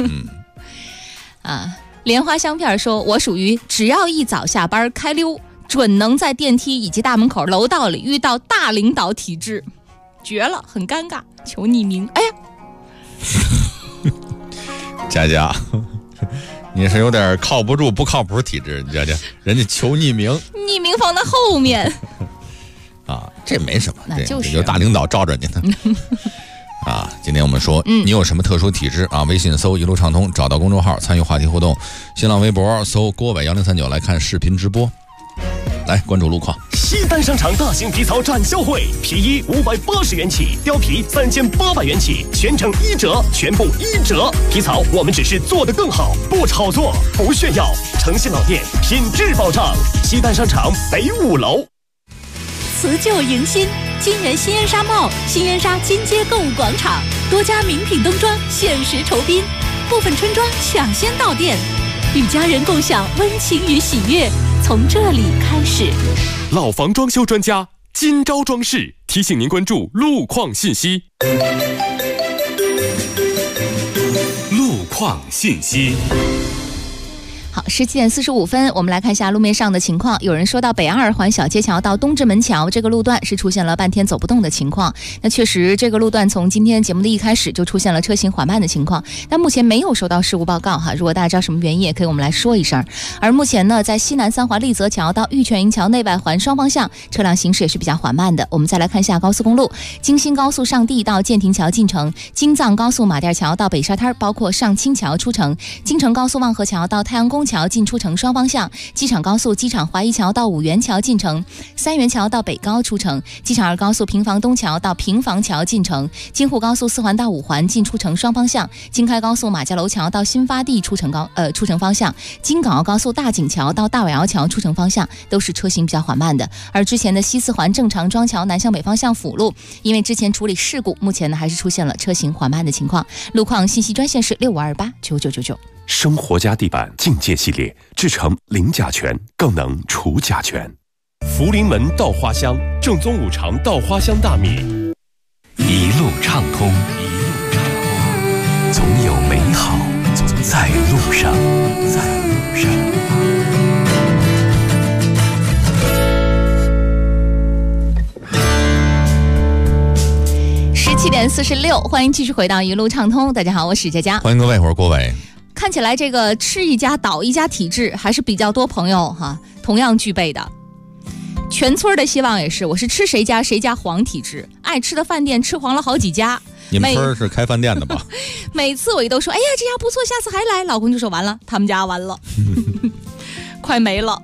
莲花香片说，我属于只要一早下班开溜，准能在电梯以及大门口楼道里遇到大领导体质，绝了，很尴尬，求匿名。哎呀， 佳，你是有点靠不住不靠谱体质，你佳，人家求匿名， 匿名放在后面。 这没什么， 那就是有大领导罩着你呢。今天我们说，你有什么特殊体质啊？微信搜一路畅通，找到公众号参与话题互动，新浪微博搜郭伟1039来看视频直播，来关注路况。 西单商场大型皮草展销会，皮衣580元起，貂皮3800元起，全程1折，全部1折。皮草我们只是做得更好，不炒作，不炫耀，诚信老店，品质保障。西单商场北5楼。 辞旧迎新，金源新烟纱帽、新烟纱金街购物广场，多家名品冬装限时酬宾，部分春装抢先到店，与家人共享温情与喜悦，从这里开始。 老房装修专家金招装饰提醒您关注路况信息。路况信息。 好，17点45分，我们来看一下路面上的情况。有人说到北2环小街桥到东直门桥这个路段是出现了半天走不动的情况。那确实，这个路段从今天节目的一开始就出现了车行缓慢的情况，但目前没有收到事故报告哈。如果大家知道什么原因，也可以我们来说一声。而目前呢，在西南3环立泽桥到玉泉营桥内外环双方向车辆行驶也是比较缓慢的。我们再来看一下高速公路，京新高速上地到建亭桥进城，京藏高速马甸桥到北沙滩包括上清桥出城，京承高速望河桥到太阳宫桥进出城双方向，机场高速机场华谊桥到五原桥进城，三元桥到北高出城，机场2高速平房东桥到平房桥进城，京沪高速4环到5环进出城双方向，京开高速马家楼桥到新发地出城方向，京港澳高速大井桥到大尾窑桥出城方向都是车行比较缓慢的。而之前的西4环正常庄桥南向北方向辅路，因为之前处理事故，目前呢还是出现了车行缓慢的情况。路况信息专线是65289999。 生活家地板境界系列，制成零甲醛，更能除甲醛。福临门稻花香，正宗5常稻花香大米， 一路畅通，总有美好在路上。 17点46，欢迎继续回到一路畅通。大家好，我是佳佳， 欢迎各位，我是郭伟。 看起来这个吃一家倒一家体质还是比较多朋友哈同样具备的。全村的希望也是，我是吃谁家黄体质，爱吃的饭店吃黄了好几家。 你们村是开饭店的吧？ 每次我一都说，哎呀这家不错，下次还来。老公就说完了，他们家完了，快没了。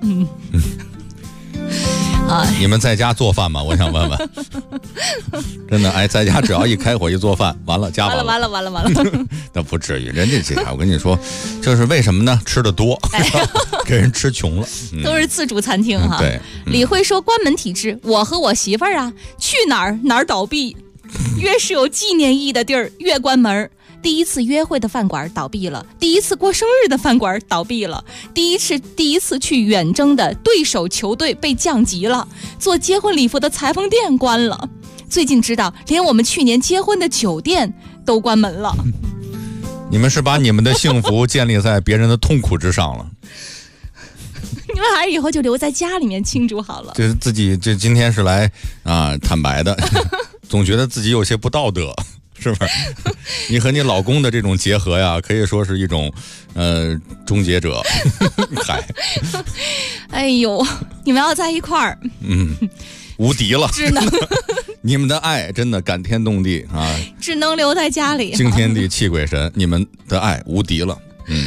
你们在家做饭吗？我想问问。真的，哎，在家只要一开火一做饭，完了家完了。那不至于，人家这家我跟你说，这是为什么呢？吃的多，给人吃穷了。 都是自助餐厅哈。 对。 李慧说关门体质，我和我媳妇儿啊，去哪儿倒闭，越是有纪念意义的地儿越关门。第一次约会的饭馆倒闭了，第一次过生日的饭馆倒闭了，第一次去远征的对手球队被降级了，做结婚礼服的裁缝店关了，最近知道连我们去年结婚的酒店都关门了。 你们是把你们的幸福建立在别人的痛苦之上了。 你们还是以后就留在家里面庆祝好了。 就是自己这今天是来坦白的，总觉得自己有些不道德。是不是？你和你老公的这种结合呀，可以说是一种终结者。嗨， 哎呦，你们要在一块儿， 无敌了， 只能你们的爱真的感天动地啊， 只能留在家里， 惊天地泣鬼神，你们的爱无敌了。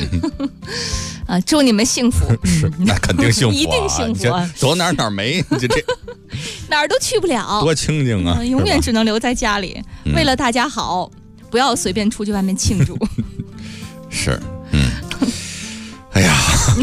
祝你们幸福。 是，那肯定幸福， 一定幸福。 走哪儿没，这哪儿都去不了， 多清静啊！ 永远只能留在家里，为了大家好，不要随便出去外面庆祝。 是，哎呀，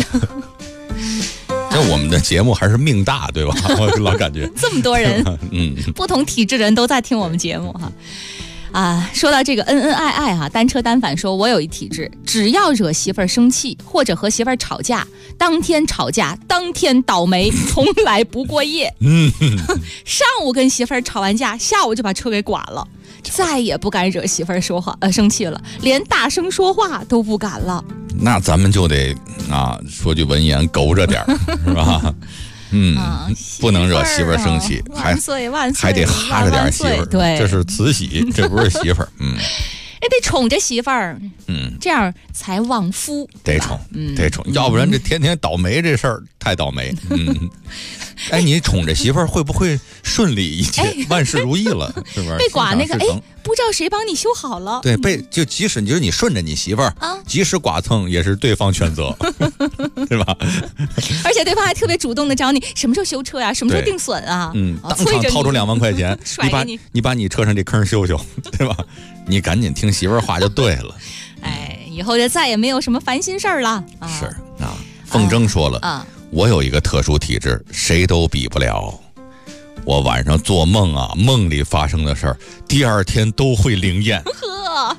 这我们的节目还是命大，对吧？我老感觉这么多人，不同体质的人都在听我们节目哈。说到这个恩恩爱爱哈，单车单反说，我有一体质，只要惹媳妇儿生气或者和媳妇儿吵架，当天吵架当天倒霉，从来不过夜。上午跟媳妇儿吵完架，下午就把车给剐了，再也不敢惹媳妇儿生气了，连大声说话都不敢了。 那咱们就得说句文言，勾着点是吧？不能惹媳妇儿生气， 万岁万岁， 还得哈着点媳妇儿， 对， 这是慈禧，这不是媳妇儿， 也得宠着媳妇儿，这样才旺夫， 得宠，得宠，要不然这天天倒霉这事儿太倒霉，哎，你宠着媳妇儿会不会顺利一切，万事如意了？是不是？ 被剐那个，不知道谁帮你修好了。 对，就即使你顺着你媳妇儿即使剐蹭也是对方全责，对吧？ 而且对方还特别主动的找你，什么时候修车呀？什么时候定损啊？ 当场掏出2万块钱，你把你车上这坑修修，对吧？你赶紧听媳妇儿话就对了。 哎，以后就再也没有什么烦心事儿了。 是凤筝说了我有一个特殊体质，谁都比不了。我晚上做梦梦里发生的事儿，第二天都会灵验。 呵，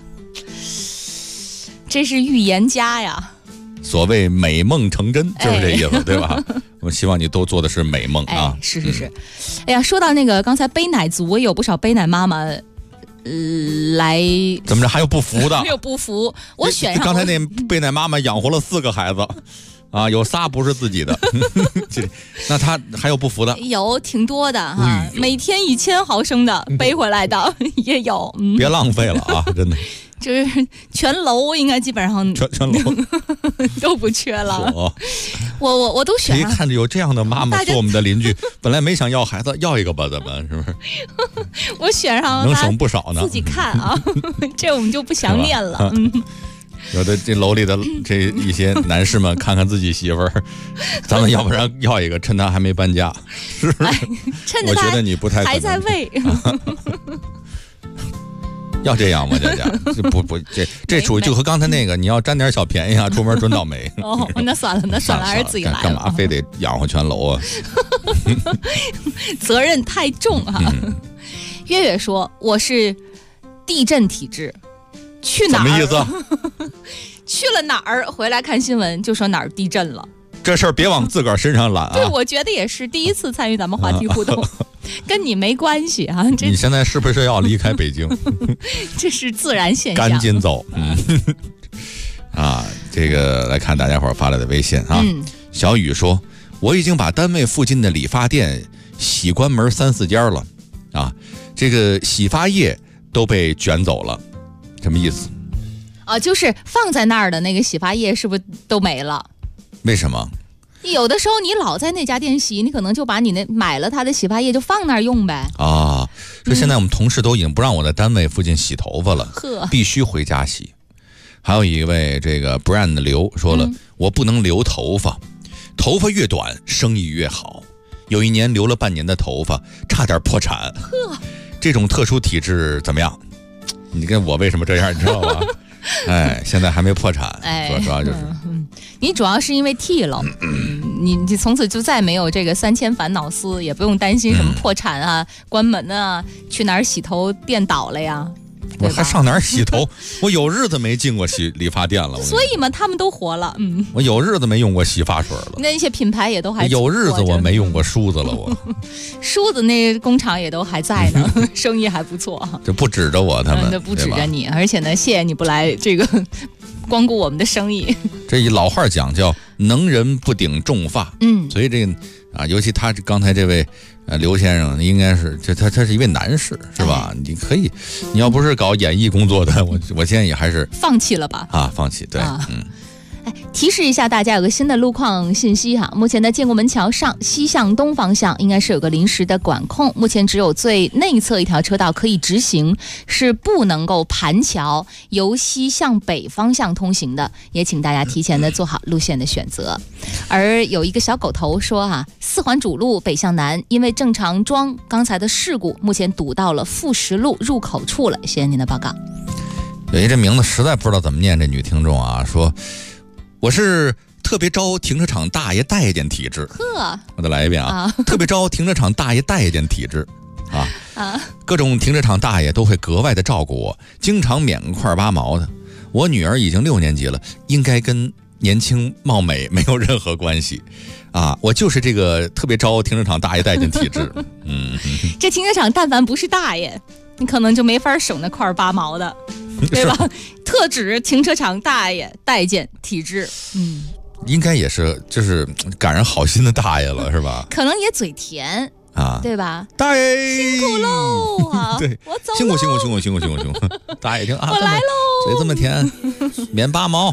这是预言家呀。 所谓美梦成真，就是这意思，对吧？我希望你都做的是美梦啊。 是。哎呀，说到那个刚才背奶族，我有不少背奶妈妈。来， 怎么着还有不服的？ 没有不服，我选上。 刚才那背奶妈妈养活了4个孩子， 啊，有仨不是自己的。那他还有不服的？ 有挺多的哈，每天1000毫升的背回来的也有。 别浪费了啊，真的。 就是全楼应该基本上全楼都不缺了。我都选上。 一看着有这样的妈妈做我们的邻居，本来没想要孩子，要一个吧，咱们是不是？ 我选上能省不少呢。 自己看啊，这我们就不详念了。 有的这楼里的这一些男士们，看看自己媳妇儿，咱们要不然要一个，趁他还没搬家，是不是？ 趁着他我觉得你不太还在喂。 要这样吗？佳佳，这属于就和刚才那个，你要占点小便宜啊，出门准倒霉。 哦，那算了，还是自己来了。 干嘛非得养活全楼啊？ 责任太重啊！月月说我是地震体质，去哪儿？ 什么意思？ 去了哪儿？回来看新闻就说哪儿地震了。 这事儿别往自个儿身上揽啊！ 对，我觉得也是第一次参与咱们话题互动，跟你没关系啊。 你现在是不是要离开北京？ 这是自然现象。 赶紧走。这个来看大家伙发来的微信啊。小雨说，我已经把单位附近的理发店洗关门3、4家了啊，这个洗发液都被卷走了，什么意思？ 就是放在那儿的那个洗发液是不是都没了？ 为什么？ 有的时候你老在那家店洗，你可能就把你那买了他的洗发液就放那儿用呗。 说现在我们同事都已经不让我在单位附近洗头发了，必须回家洗。还有一位这个 brand 刘说了，我不能留头发，头发越短生意越好。有一年留了半年的头发，差点破产。这种特殊体质怎么样？你跟我为什么这样，你知道吧？现在还没破产，主要就是你主要是因为剃了，你从此就再没有这个3000烦恼丝，也不用担心什么破产啊、关门啊、去哪儿洗头店倒了呀。 我还上哪儿洗头？我有日子没进过理发店了。 所以嘛，他们都活了。 我有日子没用过洗发水了。 那些品牌也都还有日子我没用过梳子了。我梳子那工厂也都还在呢，生意还不错。 这不指着我，他们这不指着你，而且呢，谢谢你不来这个光顾我们的生意。 这一老话讲叫能人不顶重发。所以这个尤其他刚才这位刘先生应该是他是一位男士是吧？你可以，你要不是搞演艺工作的，我建议还是放弃了吧。 放弃。对。 提示一下大家有个新的路况信息哈，目前在建国门桥上西向东方向应该是有个临时的管控，目前只有最内侧一条车道可以直行，是不能够盘桥由西向北方向通行的，也请大家提前的做好路线的选择。而有一个小狗头说4环主路北向南因为正常桩刚才的事故，目前堵到了富石路入口处了。谢谢您的报告。 有一这名字实在不知道怎么念，这女听众说我是特别招停车场大爷待见体质。我再来一遍特别招停车场大爷待见体质各种停车场大爷都会格外的照顾我，经常免个块8毛的。我女儿已经6年级了，应该跟年轻貌美没有任何关系我就是这个特别招停车场大爷待见体质。 这停车场但凡不是大爷，你可能就没法省那块8毛的，对吧？特指停车场大爷待见体质。 应该也是就是赶上好心的大爷了，是吧？ 可能也嘴甜对吧？ 大爷辛苦喽对， 我走辛苦。大爷一听我来喽， 嘴这么甜，免8毛。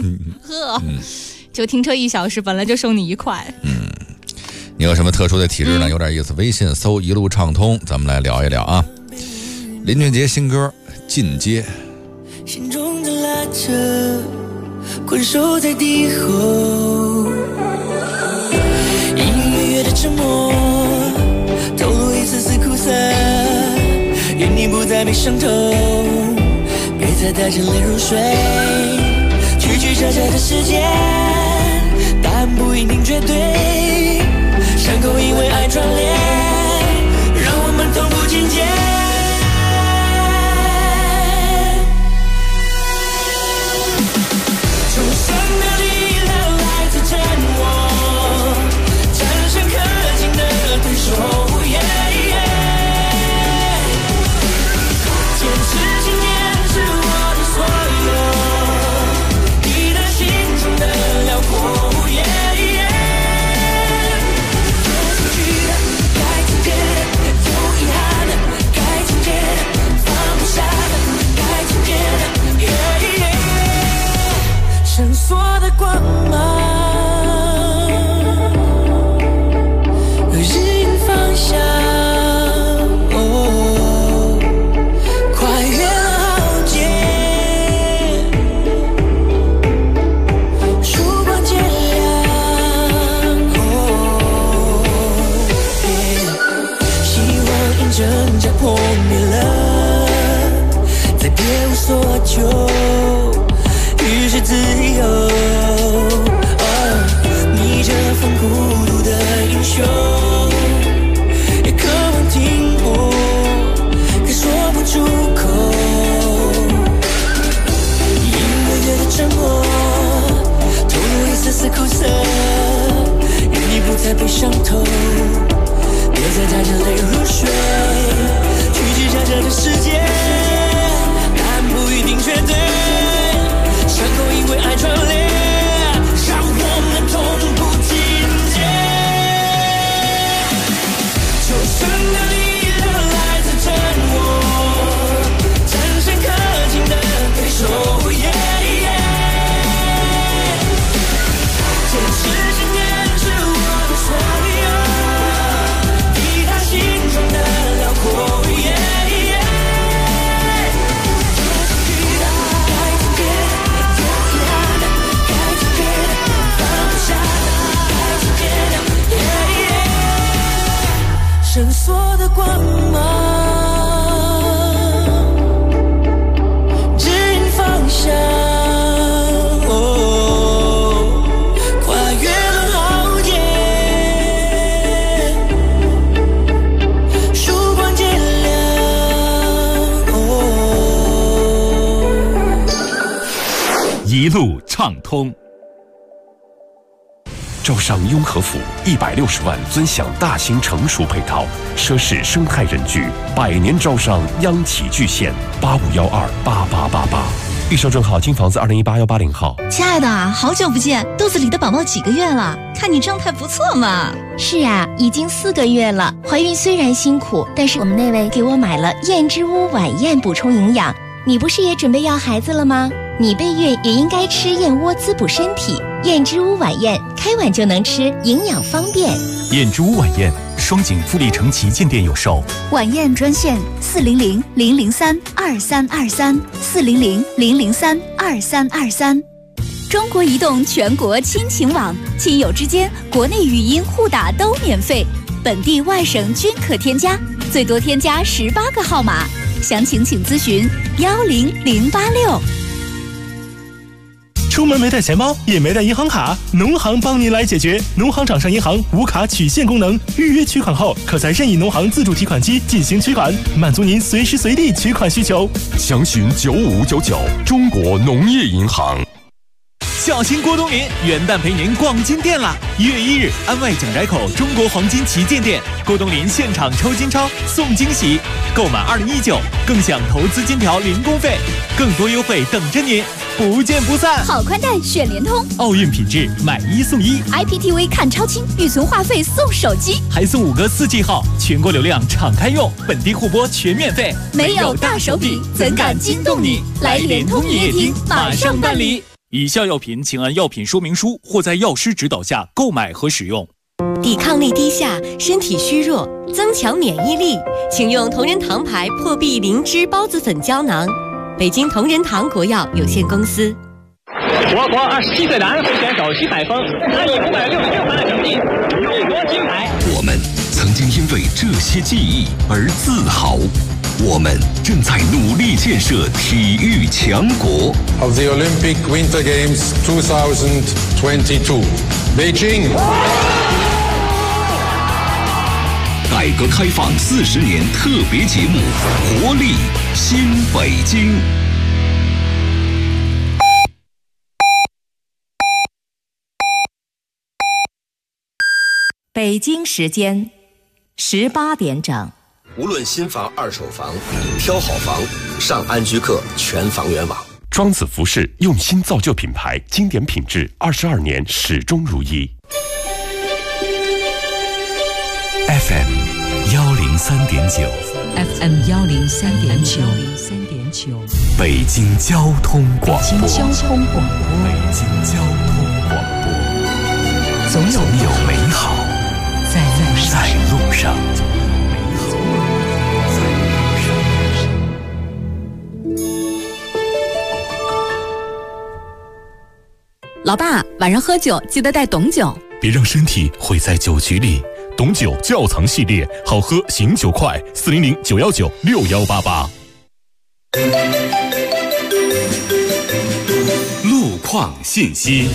就停车1小时，本来就收你1块。 你有什么特殊的体质呢？有点意思，微信搜一路畅通，咱们来聊一聊啊。林俊杰新歌《进阶》。 心中的拉扯困守在地后，隐隐约约的沉默透露一丝丝苦涩，愿你不再没伤痛，别再带着泪入睡，曲曲折折的时间，答案不一定绝对，伤口因为爱串联，让我们同步进阶。 所求，于是自由。你这份孤独的英雄，也渴望停泊，可说不出口。音乐的沉默，透露一丝丝苦涩，愿你不再被伤透，别再带着泪入睡，去计较这个世界，但不一定绝对。伤口因为爱创裂，让我们痛不尽解。求生的力量来自真我，战胜可敬的对手。坚持信念是我的所有，抵达心中的辽阔。伸缩的光芒，指引方向，跨越了浩劫，曙光渐亮， 一路畅通。招商雍和府160万尊享大型成熟配套，奢侈生态人居，100年招商央企巨献，85128888。预售证号金房子2018-180号。 亲爱的，好久不见，肚子里的宝宝几个月了？看你状态不错嘛。 是啊，已经4个月了。怀孕虽然辛苦，但是我们那位给我买了燕之屋晚宴补充营养。你不是也准备要孩子了吗？你备孕也应该吃燕窝滋补身体。燕之屋晚宴，开碗就能吃，营养方便。 燕之屋晚宴，双井富力城旗舰店有售。 晚宴专线400-003-2323，400-003-2323。中国移动全国亲情网，亲友之间国内语音互打都免费，本地外省均可添加，最多添加18个号码。详情请咨询10086。 出门没带钱包，也没带银行卡，农行帮您来解决。农行掌上银行无卡取现功能，预约取款后，可在任意农行自助提款机进行取款，满足您随时随地取款需求。 详询9599，中国农业银行。 小心郭冬临，元旦陪您逛金店啦！1月1日，安外蒋宅口中国黄金旗舰店，郭冬临现场抽金钞送惊喜，购满2019更享投资金条零工费，更多优惠等着您，不见不散。 好宽带选联通， 奥运品质买1送1 ，IPTV 看超清，预存话费送手机， 还送5个4G 号，全国流量敞开用，本地互播全免费。 没有大手笔，怎敢惊动你？来联通营业厅马上办理。 以下药品请按药品说明书或在药师指导下购买和使用。 抵抗力低下，身体虚弱，增强免疫力，请用同仁堂牌破壁灵芝孢子粉胶囊。北京同仁堂国药有限公司。 我国27岁男会选手徐海峰，他以566分的成绩荣夺金牌。 我们曾经因为这些记忆而自豪。我们正在努力建设体育强国。 Of the Olympic Winter Games 2022, Beijing. 改革开放40年特别节目，活力新北京。 北京时间18点整。 无论新房、二手房，挑好房，上安居客全房源网。 庄子服饰用心造就品牌，经典品质，22年始终如一。 FM 103.9 ，FM 103.9， 北京交通广播， 北京交通广播， 北京交通广播，总有美好在路上。 老爸，晚上喝酒记得带董酒， 别让身体毁在酒局里。董酒窖藏系列，好喝醒酒快，400-919-6188。 况信息。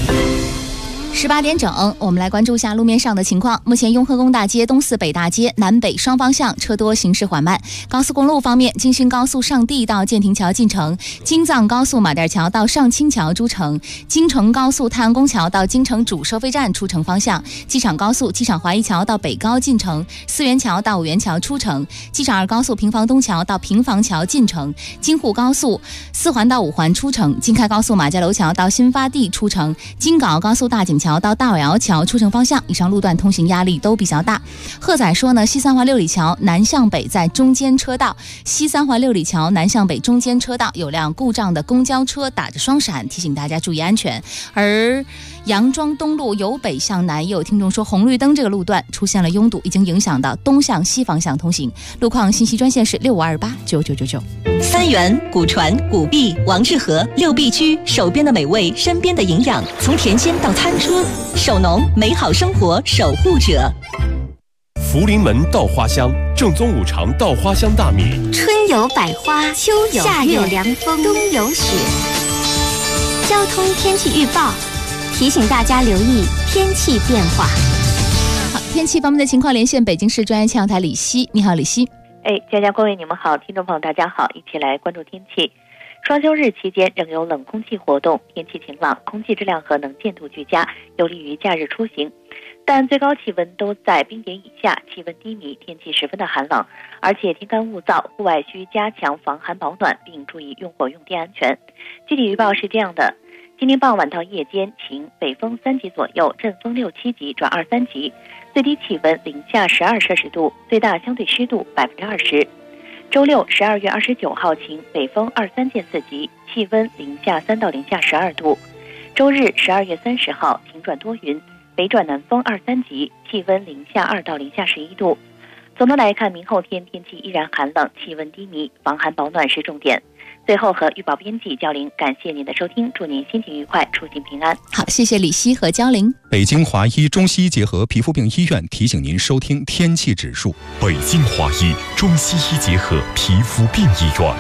18点整，我们来关注一下路面上的情况。目前雍和宫大街、东四北大街南北双方向车多，行驶缓慢。高速公路方面，京勋高速上地到建亭桥进城，京藏高速马甸桥到上清桥出城，京承高速太阳宫桥到京承主收费站出城方向，机场高速机场华谊桥到北高进城，四元桥到五元桥出城，机场2高速平房东桥到平房桥进城，京沪高速4环到5环出城，京开高速马家楼桥到新发地出城，京港澳高速大井桥到大尾窑桥出城方向，以上路段通行压力都比较大。贺仔说呢，西三环六里桥南向北在中间车道，西三环六里桥南向北中间车道有辆故障的公交车打着双闪，提醒大家注意安全。而杨庄东路由北向南，也有听众说红绿灯这个路段出现了拥堵，已经影响到东向西方向通行。路况信息专线是65289999。 三元、古传、古碧、王致和6必居，手边的美味，身边的营养，从田间到餐桌，手农美好生活守护者。 福临门稻花香，正宗五常稻花香大米。 春有百花，秋有夏有凉风，冬有雪。交通天气预报提醒大家留意天气变化。 好，天气方面的情况，连线北京市专业气象台李希。你好，李希。 佳佳各位你们好，听众朋友大家好，一起来关注天气。双休日期间仍有冷空气活动，天气晴朗，空气质量和能见度俱佳，有利于假日出行。但最高气温都在冰点以下，气温低迷，天气十分的寒冷，而且天干物燥，户外需加强防寒保暖，并注意用火用电安全。具体预报是这样的：今天傍晚到夜间晴，北风3级左右，阵风6、7级转2、3级，最低气温零下12摄氏度，最大相对湿度20%。周六12月29号晴，北风2、3见4级，气温零下3到零下12度。周日12月30号晴转多云，北转南风2、3级，气温零下2到零下11度。总的来看，明后天天气依然寒冷，气温低迷，防寒保暖是重点。最后和预报编辑焦玲感谢您的收听，祝您心情愉快，出行平安。 好，谢谢李希和焦玲。 北京华医中西医结合皮肤病医院提醒您收听天气指数。 北京华医中西医结合皮肤病医院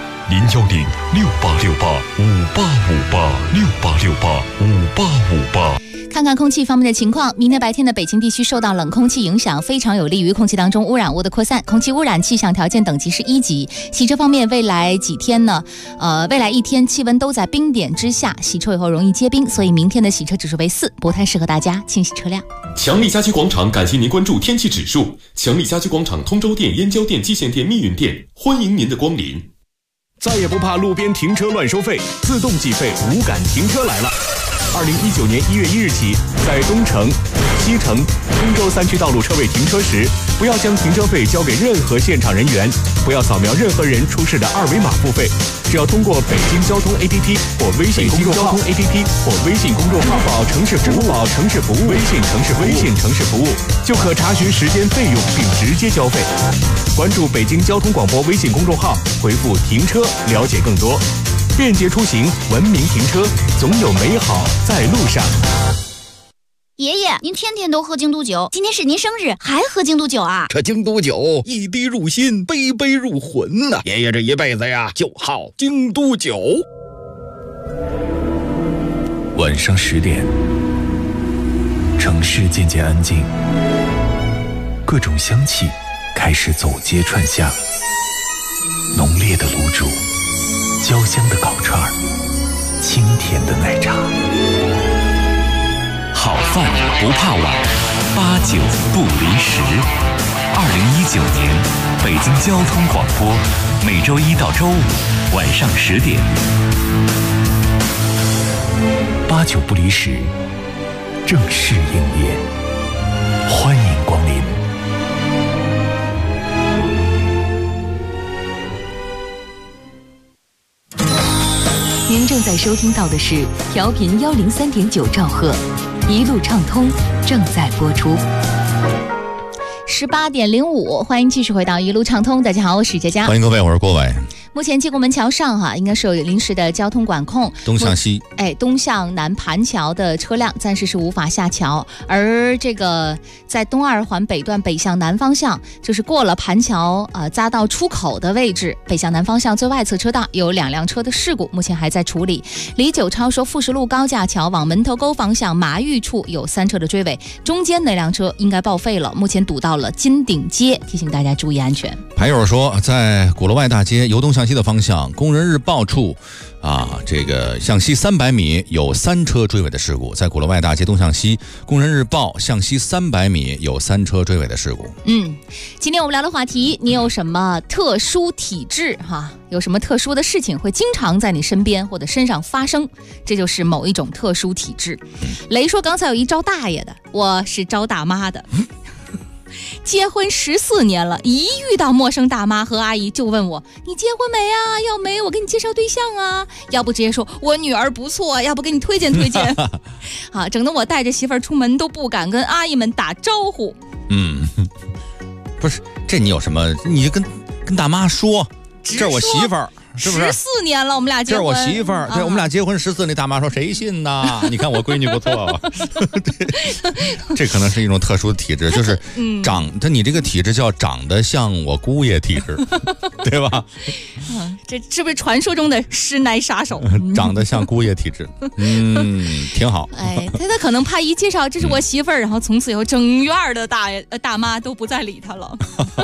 ，0106868585868685858。 看看空气方面的情况，明天白天的北京地区受到冷空气影响，非常有利于空气当中污染物的扩散，空气污染气象条件等级是1级。洗车方面，未来几天呢，未来一天气温都在冰点之下，洗车以后容易结冰，所以明天的洗车指数为4，不太适合大家清洗车辆。 强力家居广场感谢您关注天气指数。强力家居广场通州店、燕郊店、蓟县店、密云店，欢迎您的光临。 再也不怕路边停车乱收费，自动计费无感停车来了。2019年1月1日起，在东城、西城、通州3区道路车位停车时，不要将停车费交给任何现场人员，不要扫描任何人出示的2维码付费，只要通过北京交通 APP 或微信公众号、支付宝城市服务、微信城市服务，就可查询时间费用并直接交费。关注北京交通广播微信公众号，回复“停车”了解更多。便捷出行，文明停车，总有美好在路上。 爷爷，您天天都喝京都酒，今天是您生日，还喝京都酒啊？ 这京都酒一滴入心，杯杯入魂呐！爷爷这一辈子呀，就好京都酒。 晚上10点，城市渐渐安静，各种香气开始走街串巷，浓烈的卤煮，焦香的烤串，清甜的奶茶。 好饭不怕晚，8、9不离10。2019年，北京交通广播，每周1到周5晚上10点。 8、9不离10，正式营业，欢迎光临。 您正在收听到的是调频103.9兆赫，一路畅通正在播出。 18:05，欢迎继续回到一路畅通。大家好，我是佳佳。 欢迎各位，我是郭伟。 目前济公门桥上应该是有临时的交通管控， 东向西， 东向南盘桥的车辆暂时是无法下桥，而这个在东二环北段北向南方向，就是过了盘桥匝道出口的位置，北向南方向最外侧车道有2辆车的事故，目前还在处理。李九超说，富士路高架桥往门头沟方向麻峪处有3车的追尾，中间那辆车应该报废了，目前堵到了金鼎街，提醒大家注意安全。 牌友说，在鼓楼外大街由东向西的方向，工人日报处这个向西300米有3车追尾的事故。在鼓楼外大街东向西，工人日报向西300米有3车追尾的事故。 今天我们聊的话题，你有什么特殊体质有什么特殊的事情会经常在你身边或者身上发生，这就是某一种特殊体质。雷说，刚才有一招大爷的，我是招大妈的。结婚14年了，一遇到陌生大妈和阿姨就问我，你结婚没啊？要没我给你介绍对象啊，要不直接说我女儿不错，要不给你推荐推荐。整得我带着媳妇儿出门都不敢跟阿姨们打招呼。 不是，这你有什么？你就跟大妈说，这是我媳妇儿。是不是 14年了，我们俩结婚， 这是我媳妇儿。对，我们俩结婚14年，大妈说谁信呢？你看我闺女不错吧？这可能是一种特殊的体质，就是你这个体质叫长得像我姑爷体质，对吧？ 这是不是传说中的师奶杀手？ 长得像姑爷体质，挺好。 他可能怕一介绍这是我媳妇儿，然后从此以后整院的大妈都不再理他了。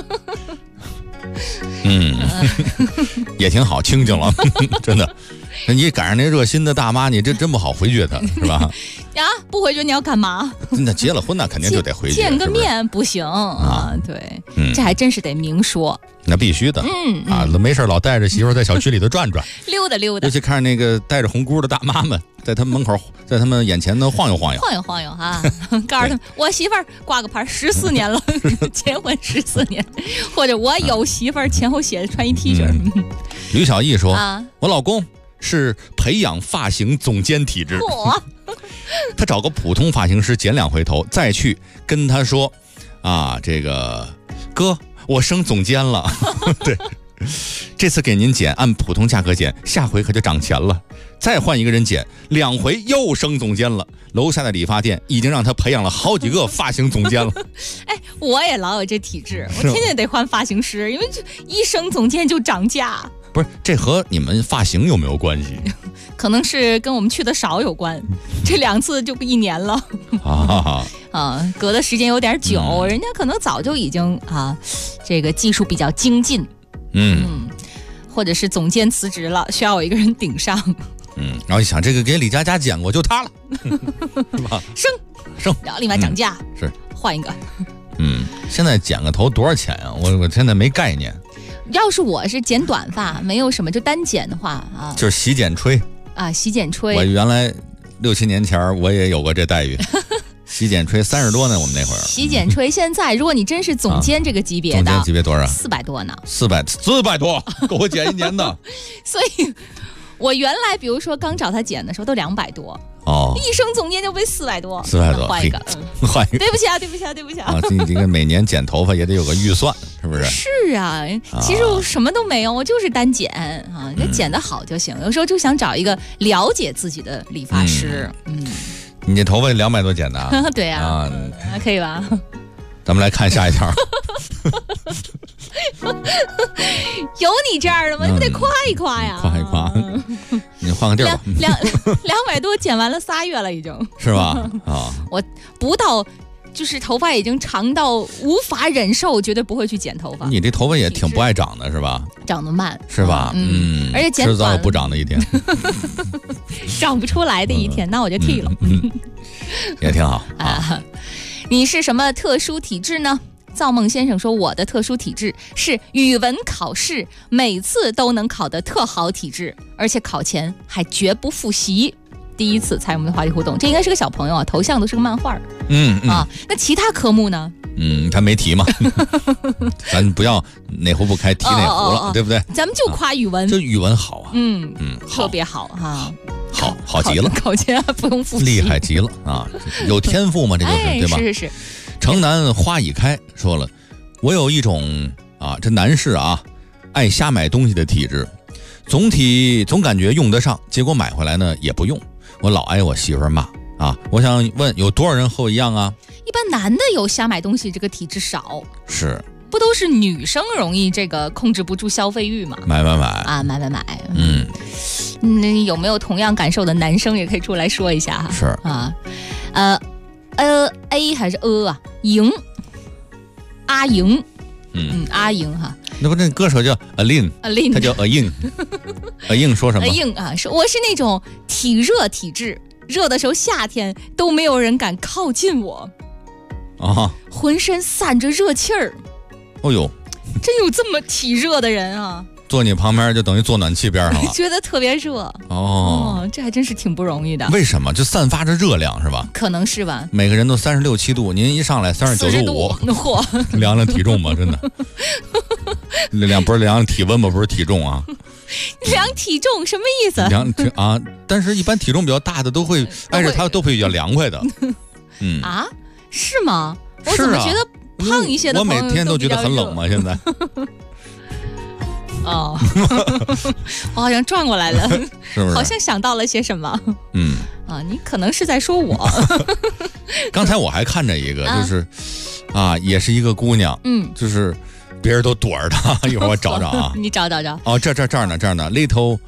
也挺好，清静了，真的。那你赶上那热心的大妈，你这真不好回绝她，是吧？ 不回绝你要干嘛？ 那结了婚那肯定就得回绝， 见个面不行对，这还真是得明说。 那必须的，没事老带着媳妇在小区里头转转， 溜达溜达。 尤其看着那个带着红箍的大妈们，在他们门口，在他们眼前呢晃悠晃悠，告诉他们，我媳妇儿挂个牌14年了，结婚14年，或者我有媳妇儿，前后写着穿一 T 恤。吕小艺说，我老公是培养发型总监体质，他找个普通发型师剪2回头，再去跟他说，这个哥，我升总监了。对，这次给您剪按普通价格剪，下回可就涨钱了。再换一个人剪2回又升总监了。楼下的理发店已经让他培养了好几个发型总监了。 我也老有这体质，我天天得换发型师，因为一升总监就涨价。 不是，这和你们发型有没有关系？ 可能是跟我们去的少有关，这2次就1年了。隔的时间有点久，人家可能早就已经这个技术比较精进。或者是总监辞职了，需要有一个人顶上。 然后一想，这个给李佳佳剪过就他了，是吧？升， 然后立马涨价， 是换一个。 现在剪个头多少钱啊？我现在没概念。 要是我是剪短发，没有什么就单剪的话就是洗剪吹洗剪吹。 我原来6、7年前我也有过这待遇。洗剪吹30多呢，我们那会儿。 洗剪吹现在，如果你真是总监这个级别的， 总监级别多少 ？400多呢。 400多，够我剪1年的。 所以，我原来比如说刚找他剪的时候都200多，一升总监就被400多 ，400多， 换一个， 换一个。 对不起啊！ 你这个每年剪头发也得有个预算，是不是？ 是啊，其实我什么都没有，我就是单剪剪得好就行。有时候就想找一个了解自己的理发师。 你这头发200多剪的啊？ 对呀，可以吧？ 咱们来看下一条。 有你这样的吗？你不得夸一夸呀？ 夸一夸。你换个地儿吧。 200多剪完了3月了，已经是吧？ 我不到。就是头发已经长到无法忍受，绝对不会去剪头发。 你这头发也挺不爱长的是吧？ 长得慢是吧？ 而且剪迟早不长的一天， 长不出来的一天，那我就剃了。 也挺好你是什么特殊体质呢？造梦先生说，我的特殊体质是语文考试每次都能考得特好体质，而且考前还绝不复习。第一次参与我们的话题互动，这应该是个小朋友啊，头像都是个漫画。那其他科目呢？ 他没提嘛，咱不要哪壶不开提哪壶了，对不对？ 咱们就夸语文， 这语文好啊， 特别好哈， 好极了， 考前不用复习， 厉害极了啊！有天赋嘛，这就是对吧？ 是。 城南花已开说了， 我有一种这男士爱瞎买东西的体质，总感觉用得上，结果买回来呢也不用，我老挨我媳妇儿骂我想问，有多少人和我一样啊？ 一般男的有瞎买东西这个体质少， 是不都是女生容易这个控制不住消费欲吗？买。有没有同样感受的男生也可以出来说一下哈。 是 A 还是莹，阿莹，阿莹哈。 那不那歌手叫 Alin， 他叫 Ayin， Ayin 说什么 ？Ayin 说我是那种体热体质，热的时候夏天都没有人敢靠近我浑身散着热气儿。 哦呦， 真有这么体热的人啊！ 坐你旁边就等于坐暖气边上了， 觉得特别热这还真是挺不容易的。 为什么？就散发着热量是吧？可能是吧。 每个人都36、7度，您一上来39度5， 嚯， 量量体重吧，真的。不是量体温吧？不是体重啊。 量体重什么意思？ 但是一般体重比较大的都会挨着它都会比较凉快的。 是吗？我怎么觉得胖一些的朋友我每天都觉得很冷嘛，现在。 我好像转过来了， 是不是？ 好像想到了些什么。你可能是在说我。 刚才我还看着一个，就是也是一个姑娘，就是别人都躲着她，一会儿我找找你找。这儿呢 ，Little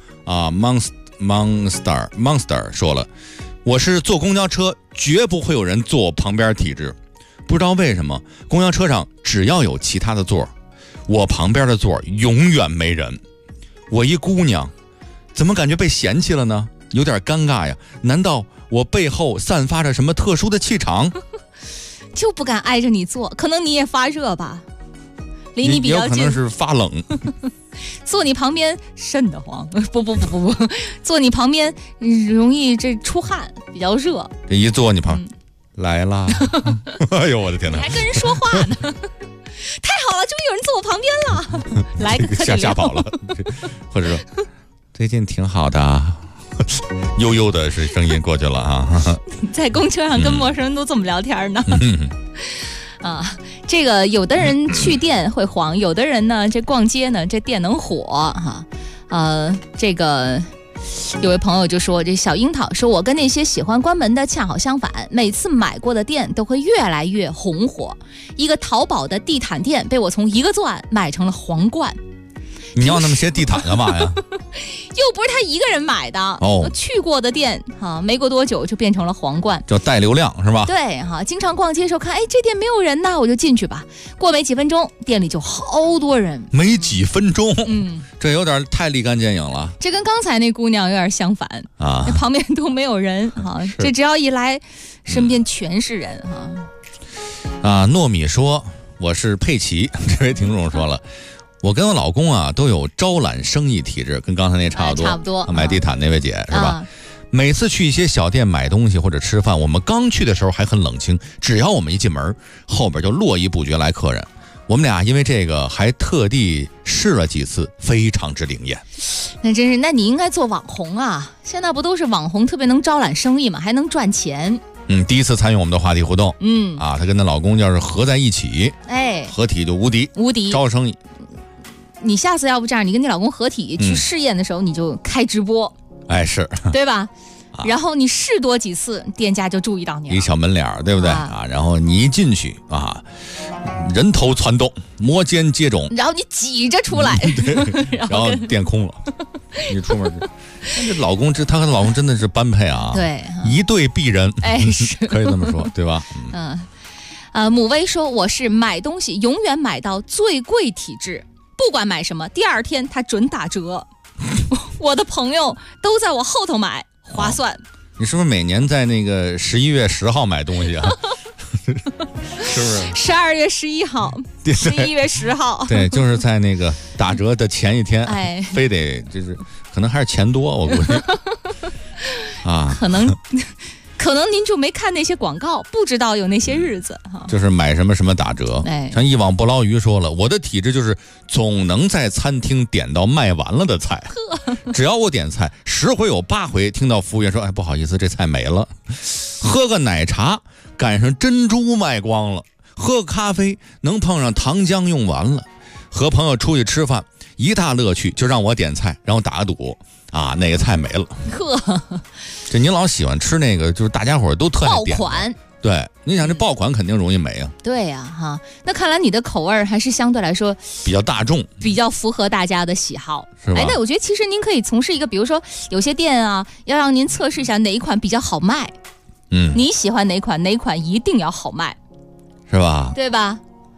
Monster 说了，我是坐公交车绝不会有人坐我旁边体质，不知道为什么公交车上只要有其他的座，我旁边的座永远没人。我一姑娘，怎么感觉被嫌弃了呢？有点尴尬呀。难道我背后散发着什么特殊的气场？ 就不敢挨着你坐，可能你也发热吧，离你比较近， 也有可能是发冷。 坐你旁边瘆得慌，不，坐你旁边容易这出汗，比较热。 这一坐你旁来啦，哎呦我的天哪！ 你还跟人说话呢。太好了，终于有人坐我旁边了，来个客气吓跑了，或者说最近挺好的悠悠的是声音过去了在公车上跟陌生人都这么聊天呢。这个有的人去店会黄，有的人呢这逛街呢这店能火这个。有位朋友就说，这小樱桃说，我跟那些喜欢关门的恰好相反，每次买过的店都会越来越红火。一个淘宝的地毯店被我从1个钻买成了皇冠。 你要那么些地毯干嘛呀？ 又不是他一个人买的去过的店没过多久就变成了皇冠， 叫带流量是吧？ 对经常逛街的时候看，这店没有人呢，我就进去吧。过没几分钟，店里就好多人。 没几分钟，这有点太立竿见影了。 这跟刚才那姑娘有点相反旁边都没有人这只要一来，身边全是人糯米说，我是佩奇，这位听众说了。我跟我老公都有招揽生意体质，跟刚才那差不多。买地毯那位姐是吧？每次去一些小店买东西或者吃饭，我们刚去的时候还很冷清，只要我们一进门，后边就络绎不绝来客人。我们俩因为这个还特地试了几次，非常之灵验。 那真是，那你应该做网红啊！现在不都是网红特别能招揽生意嘛，还能赚钱。 第一次参与我们的话题互动。她跟她老公要是合在一起，合体就无敌，招生意。 你下次要不这样，你跟你老公合体去试验的时候，你就开直播， 是， 对吧？然后你试多几次，店家就注意到你了， 一小门脸，对不对然后你一进去人头攒动，摩肩接踵， 然后你挤着出来， 然后店空了，你出门这老公她和老公真的是般配对， 一对璧人， 是可以这么说，对吧？ 母威说，我是买东西永远买到最贵体质。不管买什么，第二天它准打折。我的朋友都在我后头买，划算。 你是不是每年在那个11月10号买东西是不是 ？12月11号，11月10号。 对，就是在那个打折的前一天，非得就是可能还是钱多，我估计可能您就没看那些广告，不知道有那些日子就是买什么什么打折。像一网不捞鱼说了，我的体质就是总能在餐厅点到卖完了的菜，只要我点菜10回有8回听到服务员说，不好意思，这菜没了。喝个奶茶赶上珍珠卖光了， 喝个咖啡能碰上糖浆用完了，和朋友出去吃饭一大乐趣就让我点菜，让我打个赌啊，哪个菜没了。 呵， 这您老喜欢吃那个，就是大家伙都特爱点爆款。 对，你想这爆款肯定容易没啊。 对呀，哈，那看来你的口味还是相对来说比较大众， 比较符合大家的喜好， 是吧？ 那我觉得其实您可以从事一个，比如说有些店啊，要让您测试一下哪一款比较好卖。你喜欢哪款一定要好卖， 是吧？ 对吧？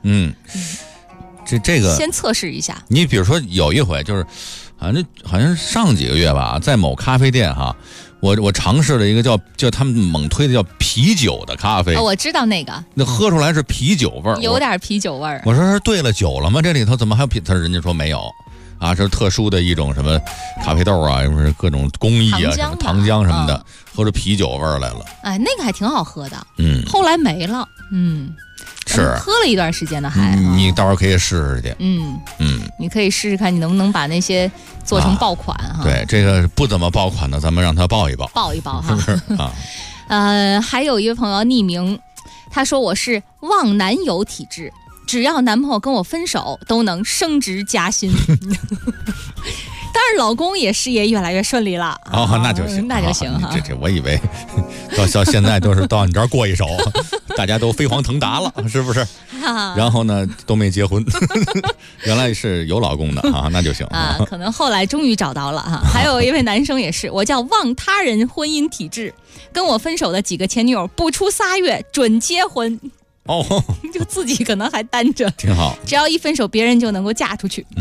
这个先测试一下。 你比如说有一回就是，好像上几个月吧，在某咖啡店哈。我尝试了一个叫他们猛推的叫啤酒的咖啡。 我知道那个， 那喝出来是啤酒味儿， 有点啤酒味儿。 我说是兑了酒了吗？这里头怎么还有啤？人家说没有，啊，这是特殊的一种什么咖啡豆啊，什么各种工艺啊，什么糖浆什么的，喝出啤酒味儿来了。 哎，那个还挺好喝的。后来没了。 是喝了一段时间的还。 你到时候可以试试去。 你可以试试看，你能不能把那些做成爆款哈。 对，这个不怎么爆款的，咱们让他爆一爆。 爆一爆哈。 啊。 还有一位朋友匿名，他说我是忘男友体质，只要男朋友跟我分手，都能升职加薪。当然，老公也事业越来越顺利了。 那就行， 那就行哈。 这我以为到现在都是到你这儿过一手，大家都飞黄腾达了，是不是？然后呢，都没结婚，原来是有老公的啊，那就行啊。可能后来终于找到了哈。还有一位男生也是，我叫忘他人婚姻体质，跟我分手的几个前女友不出3月准结婚。就自己可能还单着， 挺好。 只要一分手，别人就能够嫁出去。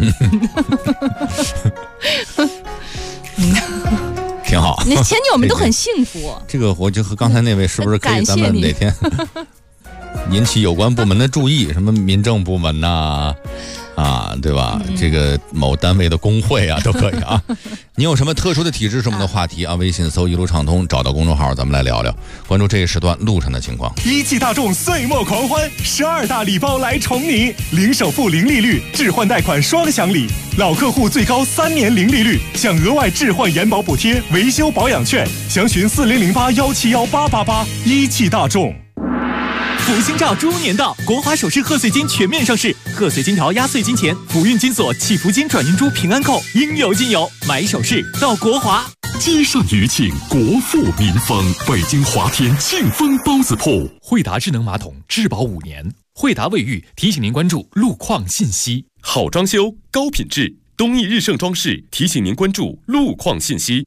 挺好。 你前女友们都很幸福。 这个我就和刚才那位是不是可以咱们哪天引起有关部门的注意？什么民政部门呐？对吧？这个某单位的工会啊，都可以啊。你有什么特殊的体质什么的话题啊？微信搜一路畅通，找到公众号，咱们来聊聊，关注这一时段路上的情况。 一汽大众岁末狂欢，12大礼包来宠你，零首付、零利率，置换贷款双享礼，老客户最高3年零利率，享额外置换延保补贴、维修保养券，详询4008171888。一汽大众。福星照猪年到，国华首饰贺岁金全面上市，贺岁金条压岁金钱、福运金锁、祈福金转运珠平安扣应有尽有，买首饰到国华。 积善余庆，国富民丰。北京华天庆丰包子铺， 惠达智能马桶质保5年。惠达卫浴提醒您关注路况信息。 好装修，高品质，东义日盛装饰提醒您关注路况信息。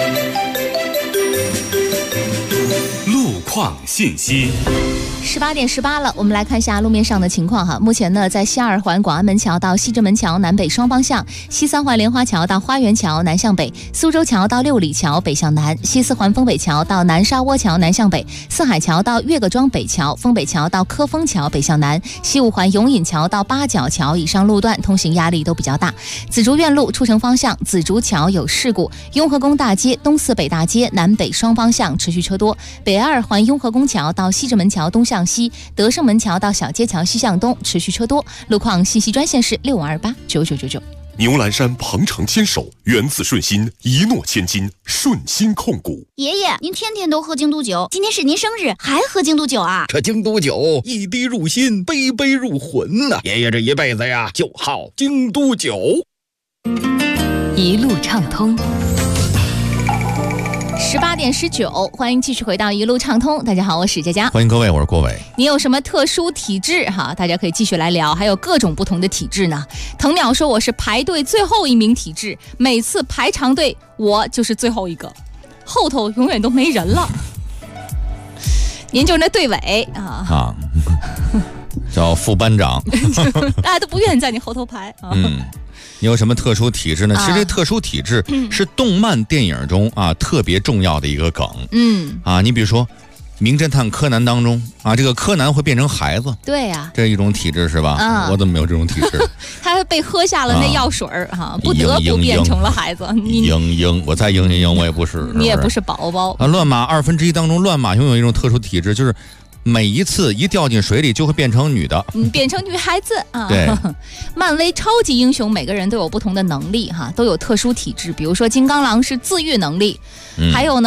路况信息。 18点18了，我们来看一下路面上的情况哈。目前呢，在西2环广安门桥到西直门桥南北双方向，西3环莲花桥到花园桥南向北，苏州桥到六里桥北向南，西4环丰北桥到南沙窝桥南向北，四海桥到岳各庄北桥，丰北桥到科丰桥北向南，西5环永隐桥到八角桥以上路段通行压力都比较大。紫竹院路出城方向紫竹桥有事故，雍和宫大街东四北大街南北双方向持续车多，北2环雍和宫桥到西直门桥东向西，德胜门桥到小街桥西向东持续车多。路况信息专线是6528999999。 牛栏山鹏程牵手，源自顺心，一诺千金，顺心控股。 爷爷，您天天都喝京都酒，今天是您生日，还喝京都酒啊？ 这京都酒一滴入心，杯杯入魂呐！爷爷这一辈子呀，就好京都酒。 一路畅通。 18点19，欢迎继续回到一路畅通。大家好，我是佳佳。 欢迎各位，我是郭伟。 你有什么特殊体质哈？大家可以继续来聊，还有各种不同的体质呢。藤淼说我是排队最后一名体质，每次排长队我就是最后一个，后头永远都没人了。您就是那队委啊， 叫副班长， 大家都不愿意在你后头排啊。 你有什么特殊体质呢？其实这特殊体质是动漫电影中特别重要的一个梗。你比如说名侦探柯南当中这个柯南会变成孩子， 对呀， 这一种体质是吧？我怎么没有这种体质？ 他被喝下了那药水不得不变成了孩子。 嘤，我再嘤，我也不是， 你也不是宝宝。 乱马1/2当中，乱马拥有一种特殊体质，就是每一次一掉进水里就会变成女的， 变成女孩子啊。 对， 漫威超级英雄每个人都有不同的能力都有特殊体质。比如说金刚狼是自愈能力，还有呢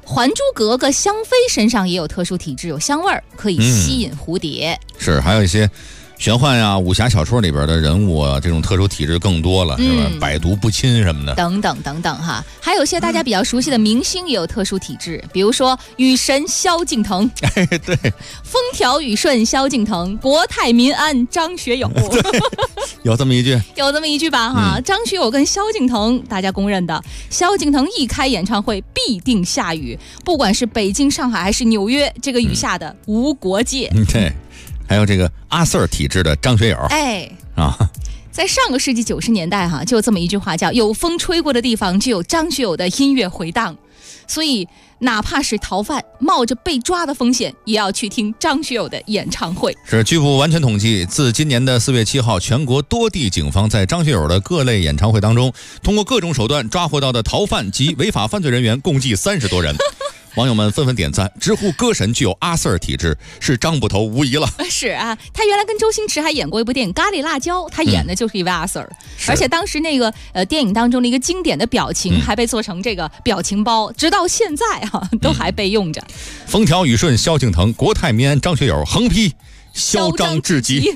还珠格格香妃身上也有特殊体质，有香味儿，可以吸引蝴蝶。 是，还有一些玄幻呀、武侠小说里边的人物啊，这种特殊体质更多了，是吧？百毒不侵什么的， 等等等等哈。还有些大家比较熟悉的明星也有特殊体质，比如说雨神萧敬腾， 哎，对， 风调雨顺萧敬腾，国泰民安张学友， 有这么一句， 有这么一句吧哈。张学友跟萧敬腾，大家公认的，萧敬腾一开演唱会必定下雨，不管是北京、上海还是纽约，这个雨下的无国界。 对。还有这个阿 Sir 体质的张学友， 哎啊， 在上个世纪90年代哈，就有这么一句话叫"有风吹过的地方，就有张学友的音乐回荡"，所以哪怕是逃犯，冒着被抓的风险，也要去听张学友的演唱会。 是，据不完全统计，自今年的4月7号，全国多地警方在张学友的各类演唱会当中，通过各种手段抓获到的逃犯及违法犯罪人员共计30多人。网友们纷纷点赞，直呼歌神具有阿 Sir 体质，是张捕头无疑了。 是啊，他原来跟周星驰还演过一部电影《咖喱辣椒》，他演的就是一位阿 Sir，而且当时那个电影当中的一个经典的表情还被做成这个表情包，直到现在都还被用着。 风调雨顺萧敬腾，国泰民安张学友，横批嚣张至极。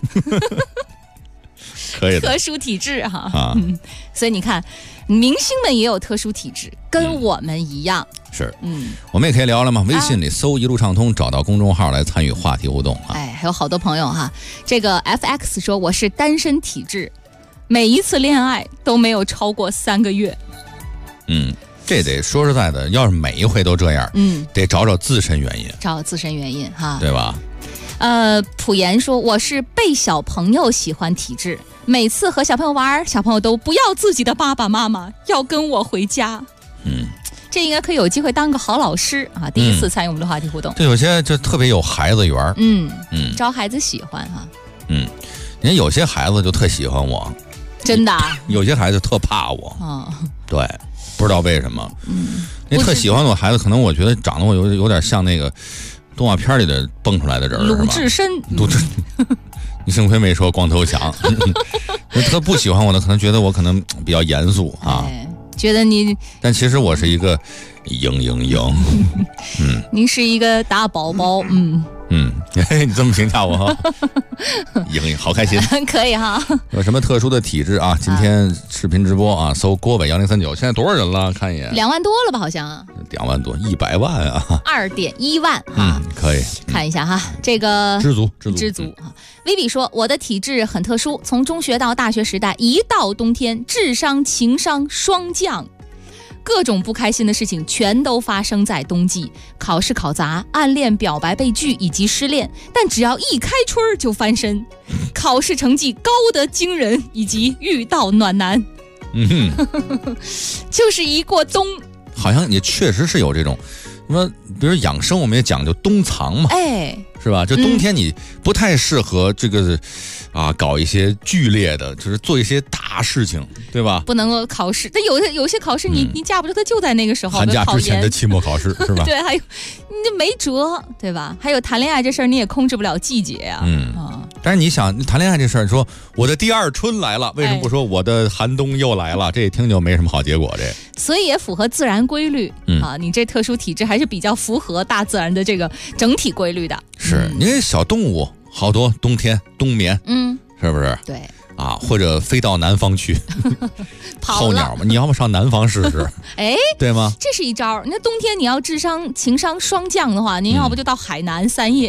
可以的， 特殊体质所以你看，明星们也有特殊体质，跟我们一样。 是，我们也可以聊聊嘛。微信里搜一路畅通，找到公众号来参与话题互动啊。 哎，还有好多朋友哈。这个 FX 说我是单身体质，每一次恋爱都没有超过3个月。 这得说实在的，要是每一回都这样，得找找自身原因， 找自身原因哈， 对吧？ 朴妍说我是被小朋友喜欢体质，每次和小朋友玩，小朋友都不要自己的爸爸妈妈，要跟我回家。这应该可以有机会当个好老师啊！第一次参与我们的话题互动， 这有些就特别有孩子缘， 招孩子喜欢哈。 人家有些孩子就特喜欢我， 真的。 有些孩子特怕我，对，不知道为什么。那特喜欢我孩子，可能我觉得长得我有点像那个动画片里的蹦出来的人， 鲁智深。 你幸亏没说光头强。特不喜欢我的，可能觉得我可能比较严肃啊。 觉得你，但其实我是一个您是一个大宝宝， 你这么评价我哈，好开心， 可以哈。 有什么特殊的体质啊？今天视频直播啊，搜郭伟1039，现在多少人了？看一眼 ，2万多了吧？好像 2万多，100万啊 ，2.1万啊， 可以看一下哈，这个知足啊。薇薇说我的体质很特殊，从中学到大学时代，一到冬天，智商情商双降，各种不开心的事情全都发生在冬季，考试考砸，暗恋表白被拒以及失恋，但只要一开春就翻身，考试成绩高得惊人，以及遇到暖男，就是一过冬。 好像也确实是有这种什么，比如养生我们也讲究冬藏嘛，是吧？就冬天你不太适合这个搞一些剧烈的，就是做一些大事情，对吧？ 不能够考试，但有些考试你架不住它就在那个时候， 寒假之前的期末考试是吧？ 对，还有你这没辙，对吧？还有谈恋爱这事儿你也控制不了季节呀， 但是你想谈恋爱这事儿，说我的第二春来了，为什么不说我的寒冬又来了？这一听就没什么好结果， 所以也符合自然规律你这特殊体质还是比较符合大自然的这个整体规律的。 是，因为小动物好多冬天冬眠，是不是？ 对或者飞到南方去候鸟嘛，你要不上南方试试？对吗？ 这是一招。那冬天你要智商情商双降的话，您要不就到海南三亚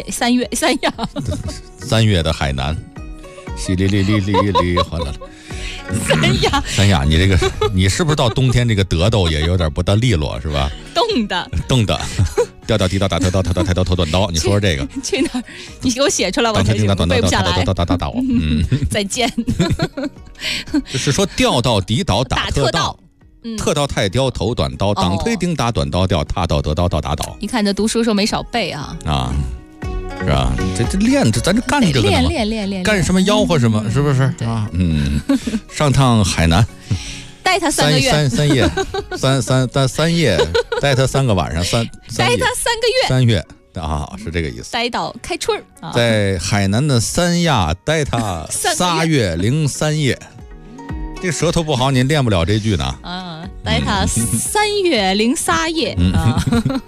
3月的海南，淅沥沥沥沥沥，哗啦。三亚，你是不是到冬天这个得斗也有点不大利落是吧？冻的，吊吊滴答打特刀特刀抬刀头短刀，你说说这个？ 去哪儿？你给我写出来，我背不下来。再见。 就是说吊到敌倒打特刀，特刀太刁头短刀，挡推钉打短刀吊，踏倒得刀到打倒。 一看这读书时候没少背啊。 是吧？这练着，咱这干这个练干什么吆喝什么，是不是啊？上趟海南， 待他3个月 ，3夜，3夜，待他3个晚上， 待他3个月 ，3月是这个意思。 待到开春在海南的三亚待他3月03夜。 这舌头不好，你练不了这句呢。 啊，待他3月03夜啊。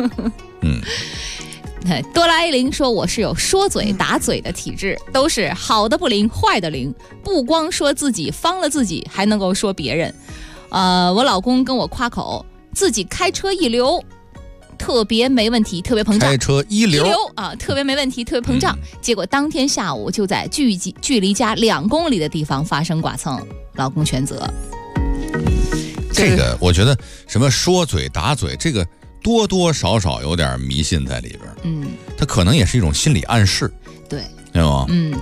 多拉 A 0说我是有说嘴打嘴的体质，都是好的不灵，坏的灵，不光说自己方了自己，还能够说别人。我老公跟我夸口自己开车一流，特别没问题，特别膨胀。 开车一流啊，特别没问题，特别膨胀。结果当天下午就在距离家2公里的地方发生剐蹭，老公全责。 这个我觉得什么说嘴打嘴，这个多多少少有点迷信在里边。它可能也是一种心理暗示。 对， 对吗？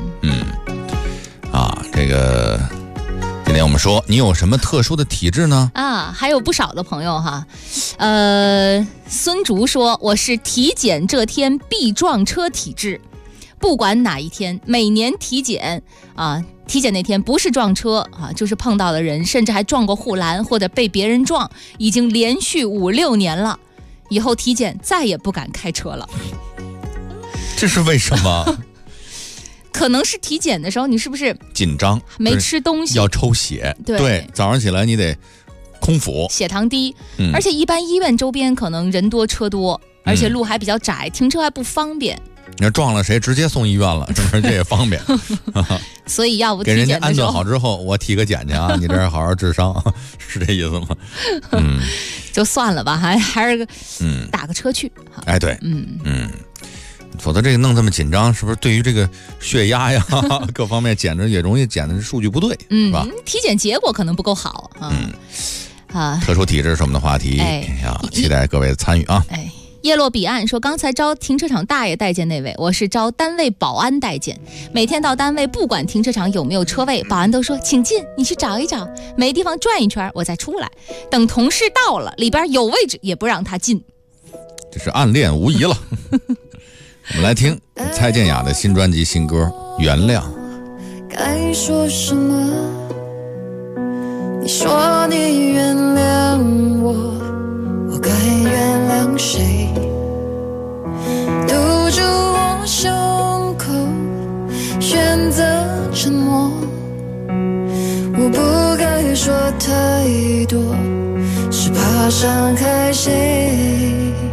这个今天我们说你有什么特殊的体质呢？ 还有不少的朋友哈。孙竹说我是体检这天必撞车体质，不管哪一天，每年体检体检那天不是撞车就是碰到了人，甚至还撞过护栏或者被别人撞，已经连续5、6年了。以后体检再也不敢开车了。 这是为什么？ 可能是体检的时候你是不是紧张， 没吃东西， 要抽血。对，早上起来你得空腹， 血糖低。而且一般医院周边可能人多车多，而且路还比较窄，停车还不方便。 你要撞了谁，直接送医院了，是不是？这也方便。 所以要不给人家安顿好之后，我体个检去啊！你这儿好好治伤，是这意思吗？ 就算了吧，还是打个车去。 哎，对，否则这个弄这么紧张，是不是对于这个血压呀各方面检着也容易检的数据不对，是吧？ 体检结果可能不够好啊。 特殊体质是我们的话题，期待各位的参与啊。 叶落彼岸说，刚才招停车场大爷代见那位，我是招单位保安代见。每天到单位，不管停车场有没有车位，保安都说请进，你去找一找，没地方转一圈我再出来。等同事到了，里边有位置也不让他进。 这是暗恋无疑了。我们来听蔡健雅的新专辑新歌《原谅》。 该说什么？你说你原谅我，我该原谅谁？堵住我胸口，选择沉默。我不该说太多，是怕伤害谁。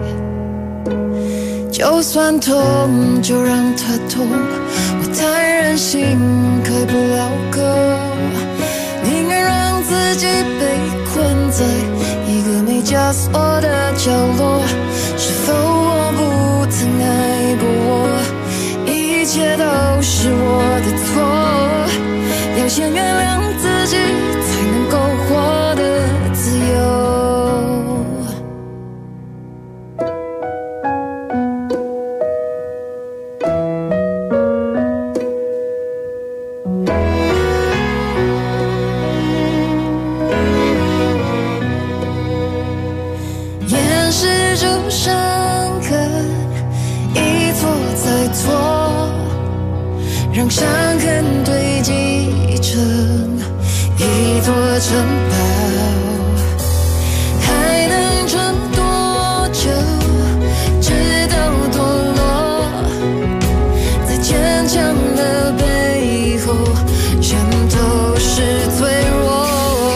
就算痛，就让它痛。我太任性，开不了口，宁愿让自己被困在一个没枷锁的角落。是否我不曾爱过我？一切都是我的错。要先原谅自己，才能够活得自由。让伤痕堆积成一座城堡，还能撑多久？直到堕落，在坚强的背后，全都是脆弱。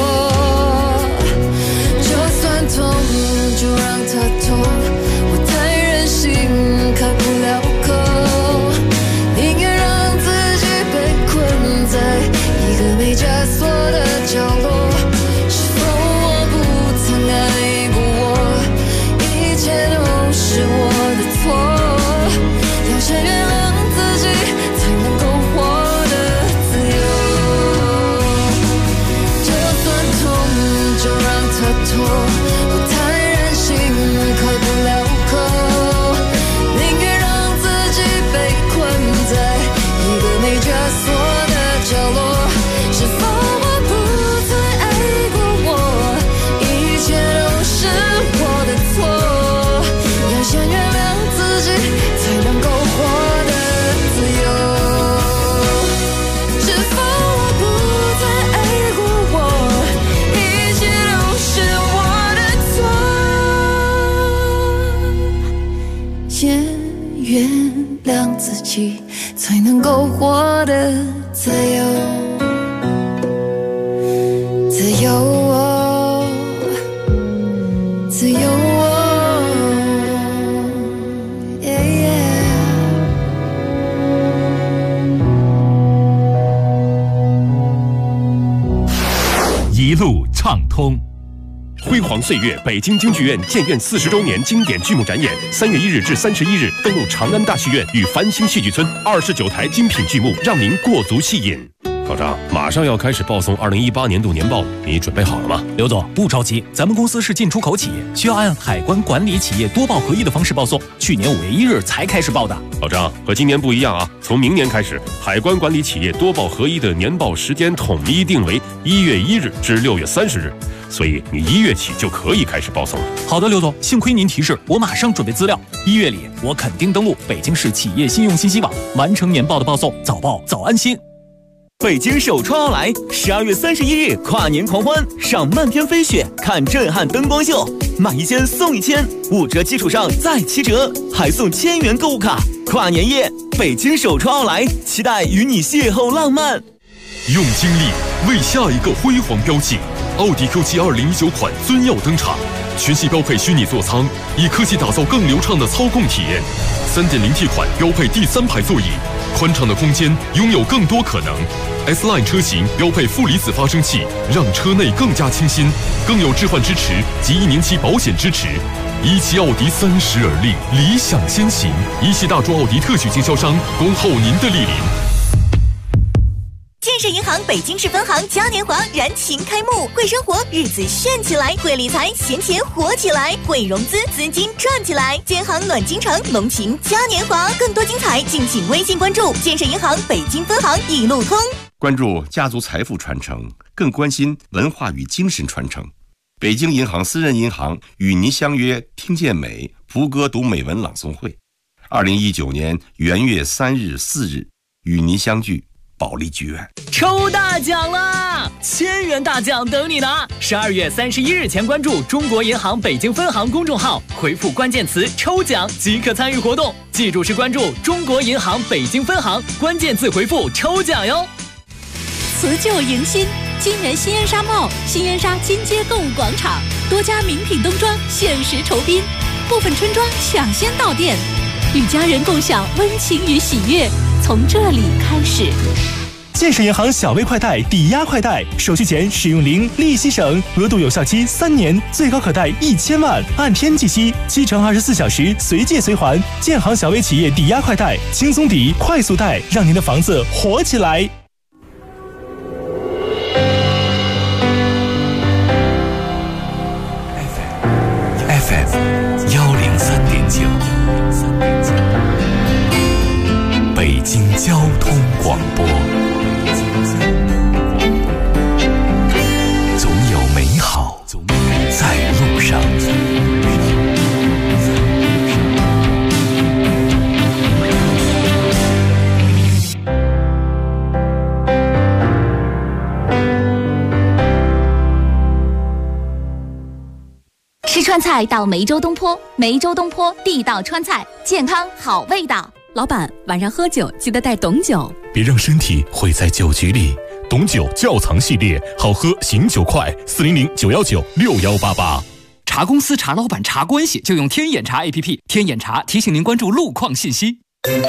就算痛，就让它痛，我太任性，开不了口。宁愿让自己被困在一个没枷锁的角落。是否我不曾爱过我？一切都是我的错。要先原谅自己，才能够活得自由。就算痛，就让它痛，我太任性，开不了口。宁愿让自己被困在一个没枷锁的角落。是否我不再爱过我？一切都是我的错。要先原谅自己，才能够活得自由。是否我不再爱过我？一切都是我的错。先原谅自己，才能够活得自由。 一路畅通。 辉煌岁月北京京剧院建院40周年经典剧目展演，3月1日至31日登陆长安大戏院与繁星戏剧村，29台精品剧目让您过足戏瘾。老张，马上要开始报送2018年度年报，你准备好了吗？ 刘总，不着急，咱们公司是进出口企业，需要按海关管理企业多报合一的方式报送，去年5月1日才开始报的。 老张，和今年不一样啊，从明年开始，海关管理企业多报合一的年报时间统一定为1月1日至6月30日，所以你1月起就可以开始报送了。 好的，刘总，幸亏您提示，我马上准备资料。1月里，我肯定登录北京市企业信用信息网，完成年报的报送，早报早安心。 北京首创奥莱12月31日跨年狂欢，赏漫天飞雪，看震撼灯光秀，买1件送1000，5折基础上再7折，还送1000元购物卡。跨年夜，北京首创奥莱，期待与你邂逅浪漫。 用精力为下一个辉煌标记，奥迪 Q7 2019款尊耀登场，全系标配虚拟座舱，以科技打造更流畅的操控体验。3.0T 款标配第3排座椅，宽敞的空间拥有更多可能。S-Line 车型标配负离子发生器，让车内更加清新，更有置换支持及1年期保险支持。一汽奥迪30而立，理想先行。一汽大众奥迪特许经销商，恭候您的莅临。 建设银行北京市分行嘉年华燃情开幕，会生活日子炫起来，会理财闲钱活起来，会融资资金赚起来。建行暖京城，浓情嘉年华，更多精彩敬请微信关注建设银行北京分行一路通。 关注家族财富传承，更关心文化与精神传承。北京银行私人银行与您相约听见美蒲歌读美文朗诵会，2019年元月3日、4日与您相聚保利剧院。 抽大奖啦！1000元大奖等你拿！12月31日前关注中国银行北京分行公众号，回复关键词抽奖即可参与活动。记住是关注中国银行北京分行，关键字回复抽奖哟。 辞旧迎新，今年新烟纱 mall、新烟纱金街购物广场多家名品冬装限时酬宾，部分春装抢先到店，与家人共享温情与喜悦，从这里开始。 建设银行小微快贷抵押快贷，手续前使用零，利息省，额度有效期3年，最高可贷1000万，按天计息，7乘24小时随借随还。建行小微企业抵押快贷，轻松抵，快速贷，让您的房子活起来。 FM 103.9，北京交通广播。总有美好在路上。 吃川菜到梅州东坡，梅州东坡地道川菜，健康好味道。 老板，晚上喝酒记得带董酒， 别让身体毁在酒局里。董酒窖藏系列，好喝醒酒快，400-919-6188。 查公司、查老板、查关系，就用天眼查 APP。天眼查提醒您关注路况信息。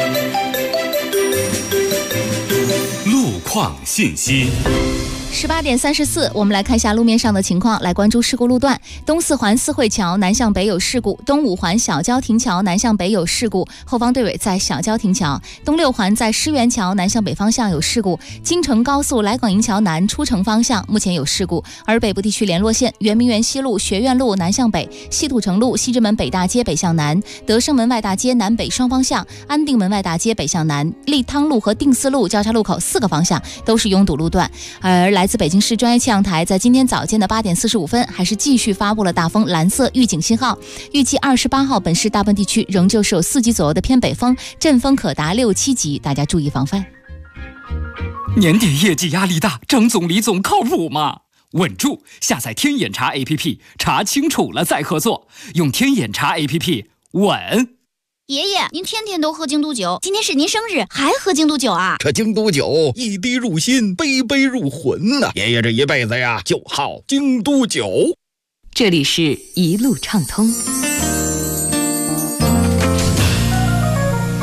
路况信息。 18点34，我们来看一下路面上的情况，来关注事故路段。东四环四惠桥南向北有事故，东五环小交亭桥南向北有事故，后方队尾在小交亭桥。东六环在狮园桥南向北方向有事故，京承高速来广营桥南出城方向目前有事故。而北部地区联络线圆明园西路学院路南向北，西土城路西直门北大街北向南，德胜门外大街南北双方向，安定门外大街北向南，利汤路和定四路交叉路口4个方向都是拥堵路段。而来自北京市专业气象台在今天早间的8点45分，还是继续发布了大风蓝色预警信号。预计28号本市大部分地区仍旧是有4级左右的偏北风，阵风可达6、7级，大家注意防范。 年底业绩压力大，张总李总靠谱吗？稳住！下载天眼查 APP， 查清楚了再合作，用天眼查 APP 稳。 爷爷，您天天都喝京都酒，今天是您生日，还喝京都酒啊？ 这京都酒一滴入心，杯杯入魂呐！爷爷这一辈子呀，就好京都酒。 这里是一路畅通。 18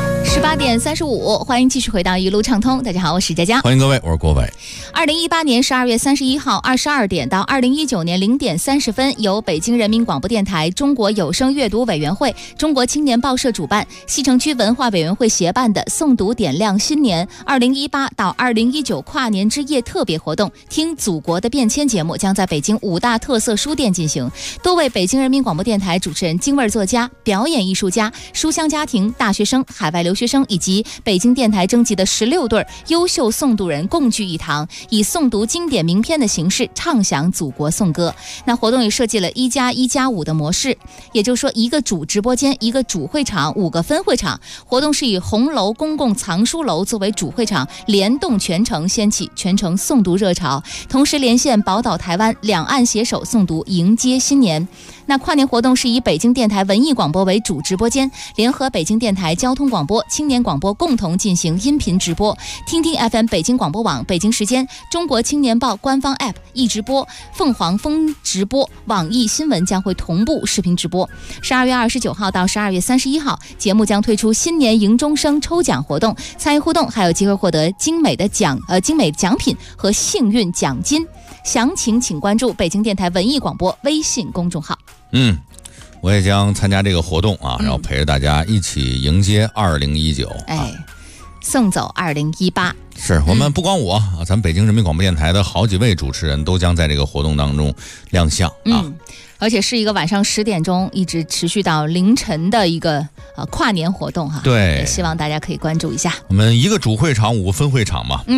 18:35，欢迎继续回到一路畅通。大家好，我是佳佳， 欢迎各位，我是郭伟。 2018年12月31号22点到2019年0点30分，由北京人民广播电台中国有声阅读委员会、中国青年报社主办，西城区文化委员会协办的诵读点亮新年2018到2019跨年之夜特别活动“听祖国的变迁”节目将在北京5大特色书店进行。多位北京人民广播电台主持人、京味作家、表演艺术家、书香家庭、大学生、海外留学生以及北京电台征集的16对优秀诵读人共聚一堂，以诵读经典名篇的形式唱响祖国颂歌。那活动也设计了1+1+5的模式，也就是说一个主直播间、一个主会场、5个分会场。活动是以红楼公共藏书楼作为主会场，联动全城，掀起全城诵读热潮，同时连线宝岛台湾，两岸携手诵读，迎接新年。那跨年活动是以北京电台文艺广播为主直播间，联合北京电台交通广播、青年广播共同进行音频直播。听听 FM 北京广播网北京时间、中国青年报官方 App 一直播、凤凰风直播、网易新闻将会同步视频直播。12月29号到12月31号，节目将推出新年迎钟声抽奖活动，参与互动还有机会获得精美奖品和幸运奖金。详情请关注北京电台文艺广播微信公众号。 我也将参加这个活动啊，然后陪着大家一起迎接2019。 送走2018。 是我们不光我啊，咱们北京人民广播电台的好几位主持人都将在这个活动当中亮相啊。 而且是一个晚上10点钟一直持续到凌晨的一个跨年活动哈。 对， 也希望大家可以关注一下。 我们一个主会场5个分会场嘛。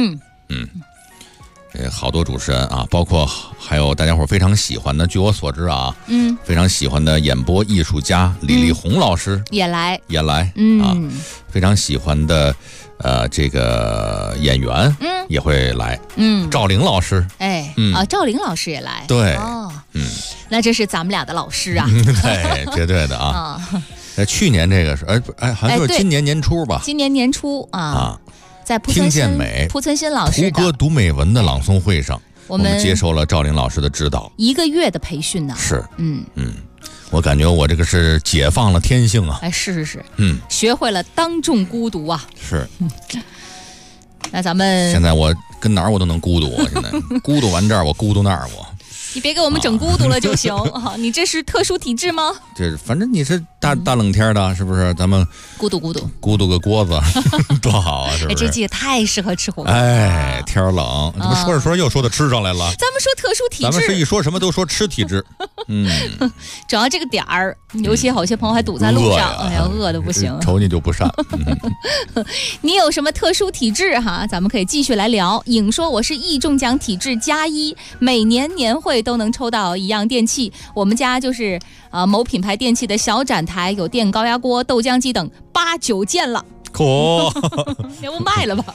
好多主持人啊，包括还有大家伙非常喜欢的，据我所知啊，非常喜欢的演播艺术家李丽红老师也来啊，非常喜欢的这个演员也会来，赵玲老师， 赵玲老师也来， 对， 那这是咱们俩的老师啊， 对，绝对的啊。去年这个是好像是今年年初吧， 今年年初啊。在蒲存昕老师图歌读美文的朗诵会上，我们接受了赵玲老师的指导 ，1个月的培训呢。 是，我感觉我这个是解放了天性啊！ 是，学会了当众孤独啊！ 是， 那咱们现在我跟哪儿我都能孤独，我现在孤独完这儿，我孤独那儿我。 你别给我们整孤独了就行啊！你这是特殊体质吗？ 这反正你是大冷天的，是不是？咱们孤独个锅子，多好啊！是不是？ 这季也太适合吃火锅。 天冷，怎么说着说着又说到吃上来了？ 咱们说特殊体质， 咱们是一说什么都说吃体质。 主要这个点儿，尤其好些朋友还堵在路上，饿得不行， 瞅你就不善。 你有什么特殊体质哈？咱们可以继续来聊。颖说我是易中奖体质+1，每年年会都能抽到一样电器，我们家就是某品牌电器的小展台，有电高压锅、豆浆机等8、9件了。要不卖了吧？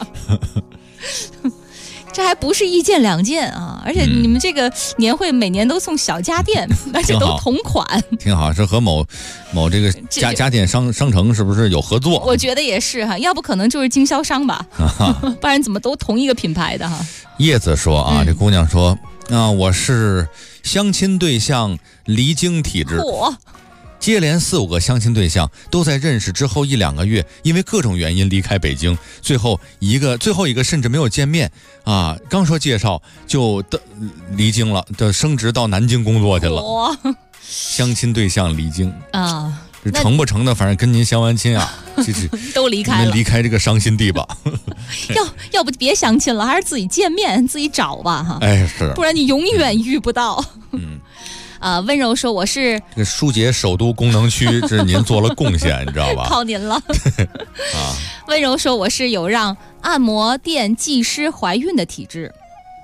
这还不是1件2件啊！而且你们这个年会每年都送小家电，而且都同款， 挺好。是和某这个家电商城是不是有合作？ 我觉得也是哈，要不可能就是经销商吧，不然怎么都同一个品牌的哈？ 叶子说啊，这姑娘说我是相亲对象离经体质。接连4、5个相亲对象都在认识之后1、2个月，因为各种原因离开北京，最后一个甚至没有见面啊！刚说介绍就离京了，升职到南京工作去了。相亲对象离京啊，成不成的，反正跟您相完亲啊， 都离开了， 离开这个伤心地吧。 要不别相亲了，还是自己见面自己找吧哈。 是， 不然你永远遇不到。温柔说我是这个疏解首都功能区，这是您做了贡献，你知道吧？ 靠您了。温柔说我是有让按摩店技师怀孕的体质。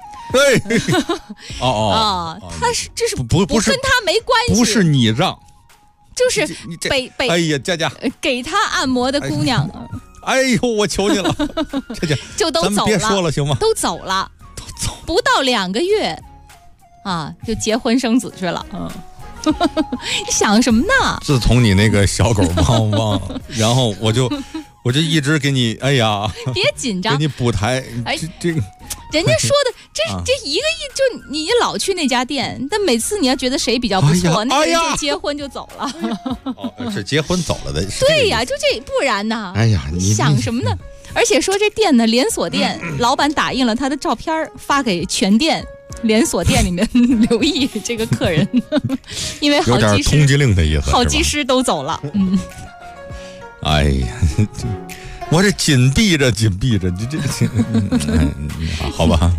他是这是不跟他没关系， 不是你让， 就是北哎呀，佳给他按摩的姑娘。 哎呦，我求你了，佳就都走了，咱们别说了行吗？ 都走了，不到2个月。就结婚生子去了。你想什么呢？ 自从你那个小狗汪汪，然后我就一直给你，哎呀， 别紧张， 给你补台。这人家说的这1个亿，就你老去那家店，但每次你要觉得谁比较不错，那个人就结婚就走了。 是结婚走了的。 对呀，就这，不然呢？ 哎呀，你想什么呢？而且说这店呢，连锁店，老板打印了他的照片发给全店连锁店里面留意这个客人，因为好有点通缉令的意思， 好技师都走了。 哎呀，我这紧闭着，你这好吧？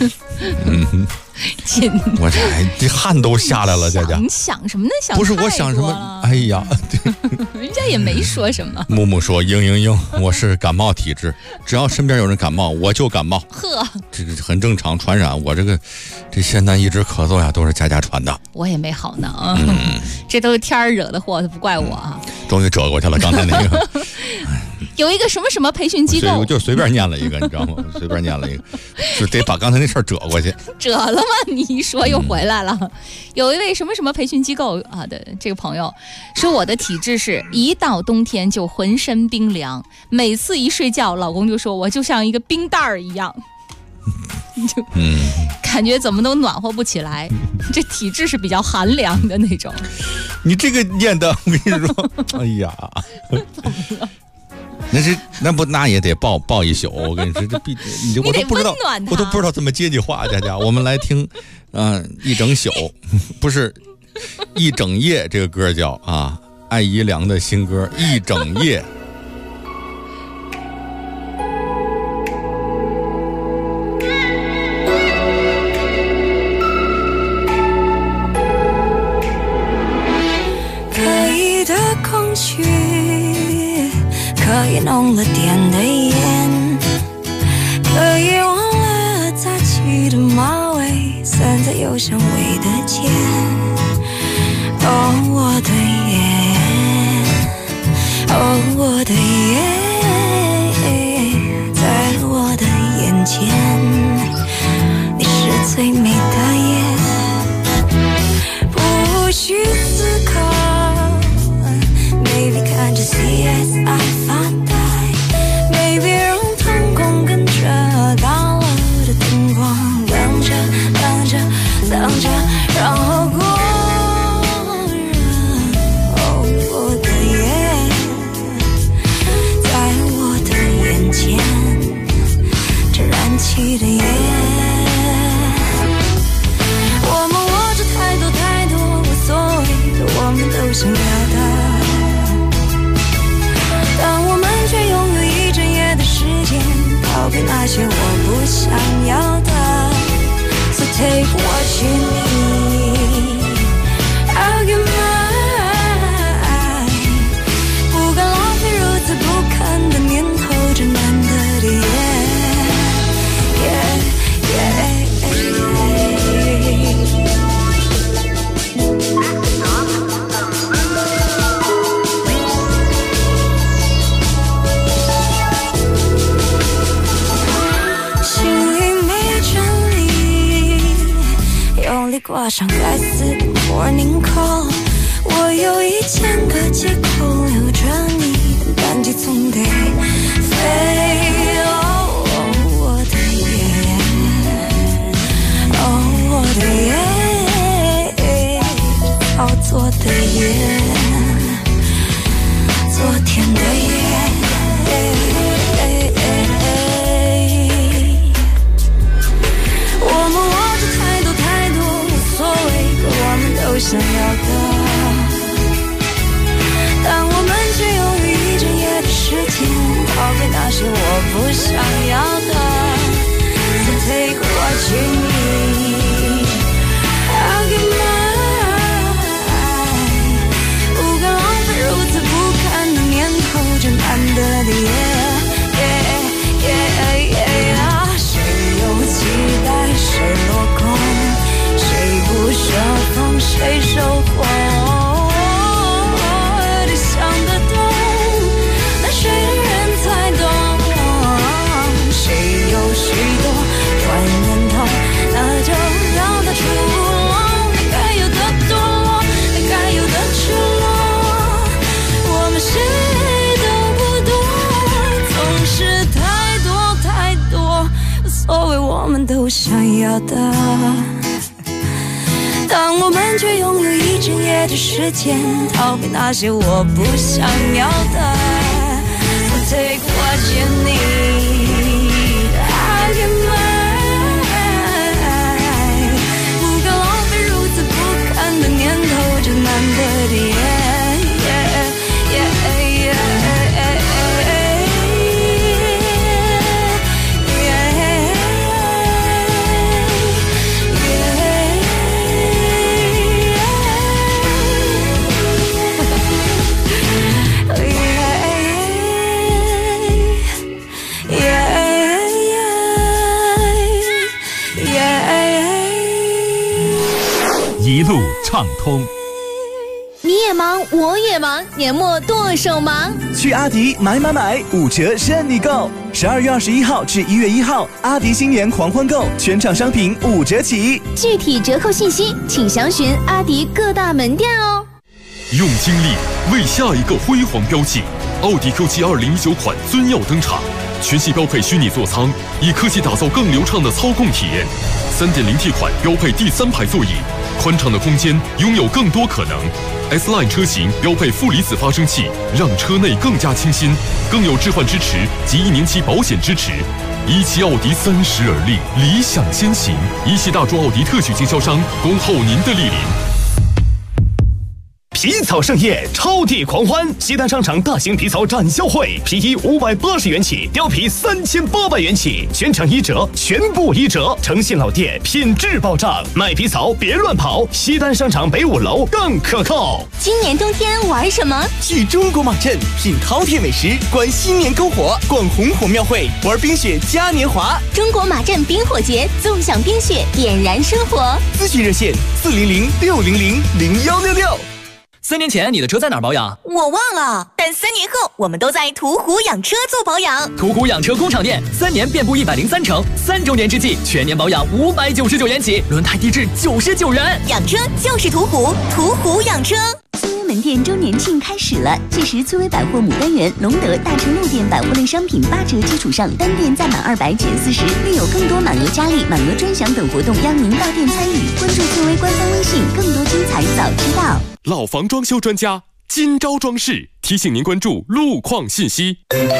紧， 我这汗都下来了，佳佳。 你想什么呢？想不是我想什么？哎呀， 人家也没说什么。 木木说：“英，我是感冒体质，只要身边有人感冒，我就感冒。 呵， 这个很正常，传染。我这现在一直咳嗽呀，都是佳佳传的。 我也没好呢啊，这都是天儿惹的祸，不怪我啊。 终于折过去了，刚才那个。” 有一个什么培训机构， 我就随便念了一个，你知道吗？随便念了一个，就得把刚才那事儿折过去。 折了吗？你一说又回来了。有一位什么培训机构啊的这个朋友说，我的体质是一到冬天就浑身冰凉，每次一睡觉，老公就说我就像一个冰袋儿一样，就感觉怎么都暖和不起来。这体质是比较寒凉的那种。 你这个念的，我跟你说，哎呀。那也得抱一宿，我跟你说，我都不知道怎么接你话，佳佳。我们来听，一整宿，不是一整夜，这个歌叫艾怡良的新歌《一整夜》。 可以的空气。可以弄了点的烟，可以忘了扎起的马尾，散在有香味的肩。哦，我的夜，哦，我的夜，在我的眼前，你是最美的夜，不需思考。Maybe 看着 CSI 发呆 Maybe 让瞳孔跟着大楼的灯光亮着然后过热哦，我的夜在我的眼前，这燃起的夜，我们握着太多无所谓的，我们都想要的，抛开那些我不想要的 So take what you need I'll give mine 不敢浪费如此不堪的念头，这难得的夜挂上该死的 morning call， 我有1000个借口留着你，但急总得飞。哦，我的夜，哦，我的夜，操作的夜，昨天的夜。我们握着太多无所谓的，我们都想要的，但我们却用1整夜的时间抛开那些我不想要的。So take what you need, I'll give mine。不敢浪费如此不堪的念头，这难得的夜。谁有期待，谁落空，谁不设防，谁收获。得想得懂，那谁的人才懂？谁有许多坏念头，那就让它出笼。那该有的堕落，那该有的赤裸，我们谁都不多，总是太多，所谓我们都想要的，但我们却拥有1整深夜的时间，逃避那些我不想要的。So take what you need, I can buy。 不该浪费如此不堪的念头，这难得的夜。 一路畅通， 你也忙，我也忙，年末剁手忙。 去阿迪买，5折任你购。12月21号至1月1号，阿迪新年狂欢购，全场商品5折起。 具体折扣信息，请详询阿迪各大门店哦。 用精力为下一个辉煌标记，奥迪 Q7 2019款尊耀登场，全系标配虚拟座舱，以科技打造更流畅的操控体验。3.0T 款标配第3排座椅，宽敞的空间拥有更多可能。S-Line 车型标配负离子发生器，让车内更加清新，更有置换支持及1年期保险支持。17奥迪30而立，理想先行。17大众奥迪特许经销商，恭候您的莅临。 皮草盛宴，超地狂欢！西单商场大型皮草展销会，皮衣580元起，貂皮3800元起，全场1折，全部1折。诚信老店，品质保障，买皮草别乱跑。西单商场北5楼更可靠。 今年冬天玩什么？ 去中国马镇品饕餮美食，观新年篝火，逛红火庙会，玩冰雪嘉年华。 中国马镇冰火节，纵享冰雪，点燃生活。 咨询热线400-600-0166。 3年前你的车在哪儿保养？ 我忘了，但3年后我们都在途虎养车做保养。 途虎养车工厂店3年遍布103城，3周年之际全年保养599元起，轮胎低至99元。 养车就是途虎，途虎养车。 崔巍门店周年庆开始了，届时崔巍百货牡丹园、隆德、大成路店百货类商品8折基础上，单店再满200减40，另有更多满额佳丽、满额专享等活动，邀您到店参与。关注崔巍官方微信，更多精彩早知道。 老房装修专家今朝装饰提醒您关注路况信息。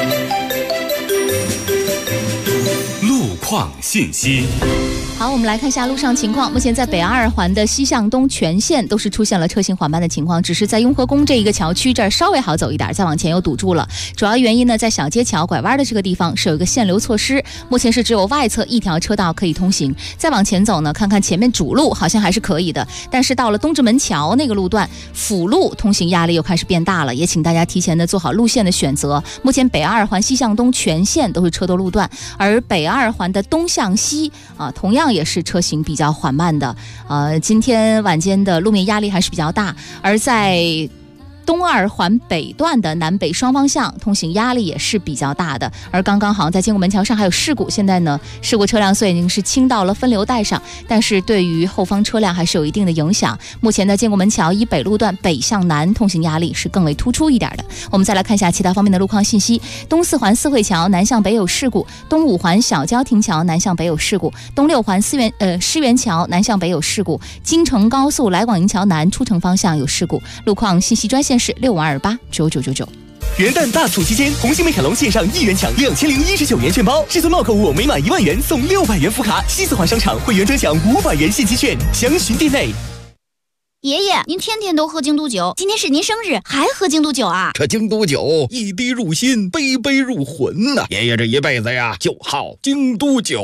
路况信息。 好，我们来看一下路上情况。目前在北2环的西向东全线都是出现了车行缓慢的情况，只是在雍和宫这一个桥区这儿稍微好走一点，再往前又堵住了。主要原因呢，在小街桥拐弯的这个地方是有一个限流措施，目前是只有外侧一条车道可以通行。再往前走呢，看看前面主路好像还是可以的，但是到了东直门桥那个路段，辅路通行压力又开始变大了，也请大家提前的做好路线的选择。目前北2环西向东全线都是车多路段，而北2环的东向西同样也是车行比较缓慢的。今天晚间的路面压力还是比较大，而在东2环北段的南北双方向通行压力也是比较大的。而刚刚好像在建国门桥上还有事故，现在呢事故车辆虽然已经是倾到了分流带上，但是对于后方车辆还是有一定的影响。目前的建国门桥以北路段北向南通行压力是更为突出一点的。我们再来看一下其他方面的路况信息。东4环四惠桥南向北有事故，东5环小交亭桥南向北有事故，东6环狮园桥南向北有事故，京城高速来广营桥南出城方向有事故。路况信息专线是65289999。 元旦大促期间，红星美凯龙线上1元抢2019元券包，至尊帽购物每满1万元送600元福卡，西4环商场会员专享500元现金券，详询店内。 爷爷，您天天都喝京都酒，今天是您生日，还喝京都酒啊？ 这京都酒一滴入心，杯杯入魂呐！爷爷这一辈子呀，就好京都酒。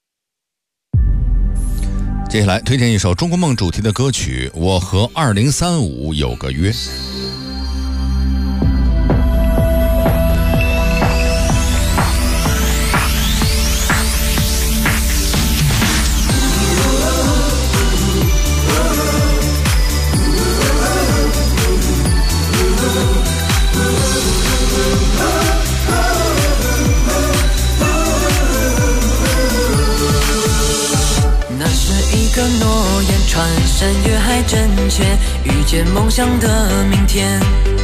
接下来推荐一首中国梦主题的歌曲《我和2035有个约》。 诺言穿山越海真切，遇见梦想的明天。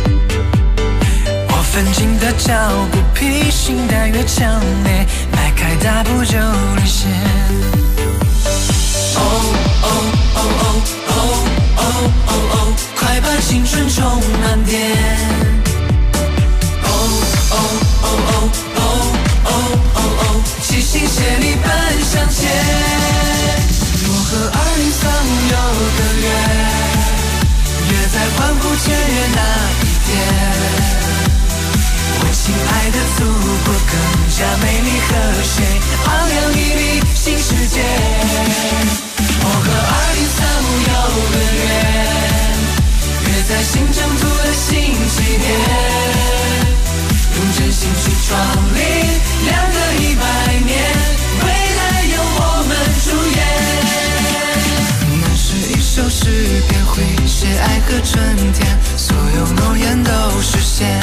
我奋进的脚步，披星戴月强烈，迈开大步就领先。哦哦哦哦哦哦哦哦。 把青春充满电。哦哦哦哦哦哦哦哦，齐心协力奔向前。我和2035有个约，约在欢呼雀跃那一天。为亲爱的祖国更加美丽和谐，昂扬屹立新世界。我和2035有个约，约在新征途的新起点，用真心去创立2个100年，未来由我们主演。那是一首诗篇，会写爱和春天，所有诺言都实现。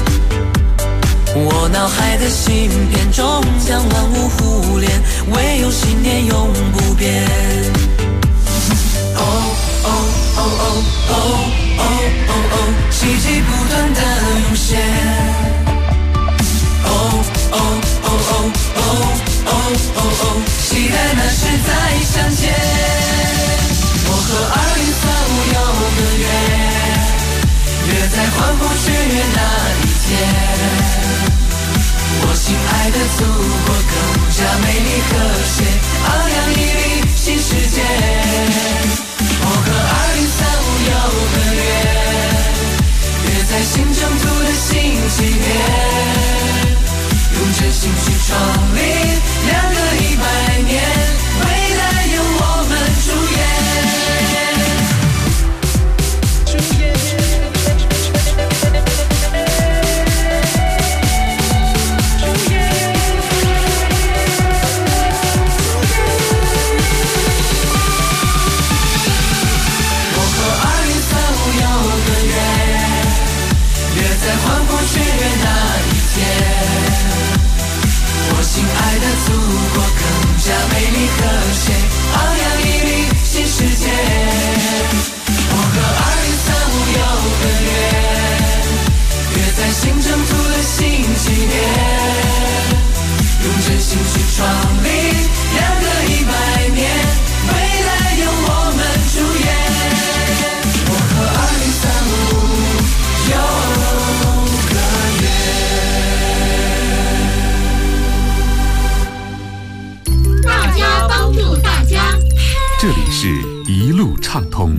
我脑海的芯片终将万物互联，唯有信念永不变。哦哦哦哦哦哦哦哦，奇迹不断的涌现。哦哦哦哦哦哦哦哦，期待那时再相见。我和2035有个约，约在欢呼雀跃那一天。我亲爱的祖国更加美丽和谐，昂扬屹立新世界。我和2035有个约，约在新征途的新起点，用真心去创立2个100年，未来由我们主演。在欢呼雀跃那一天，我亲爱的祖国更加美丽和谐，昂扬屹立新世界。我和2035有个约，约在新征途的新起点，用真心去创立2个100年，未来由我们主演。我和2035有这里是一路畅通。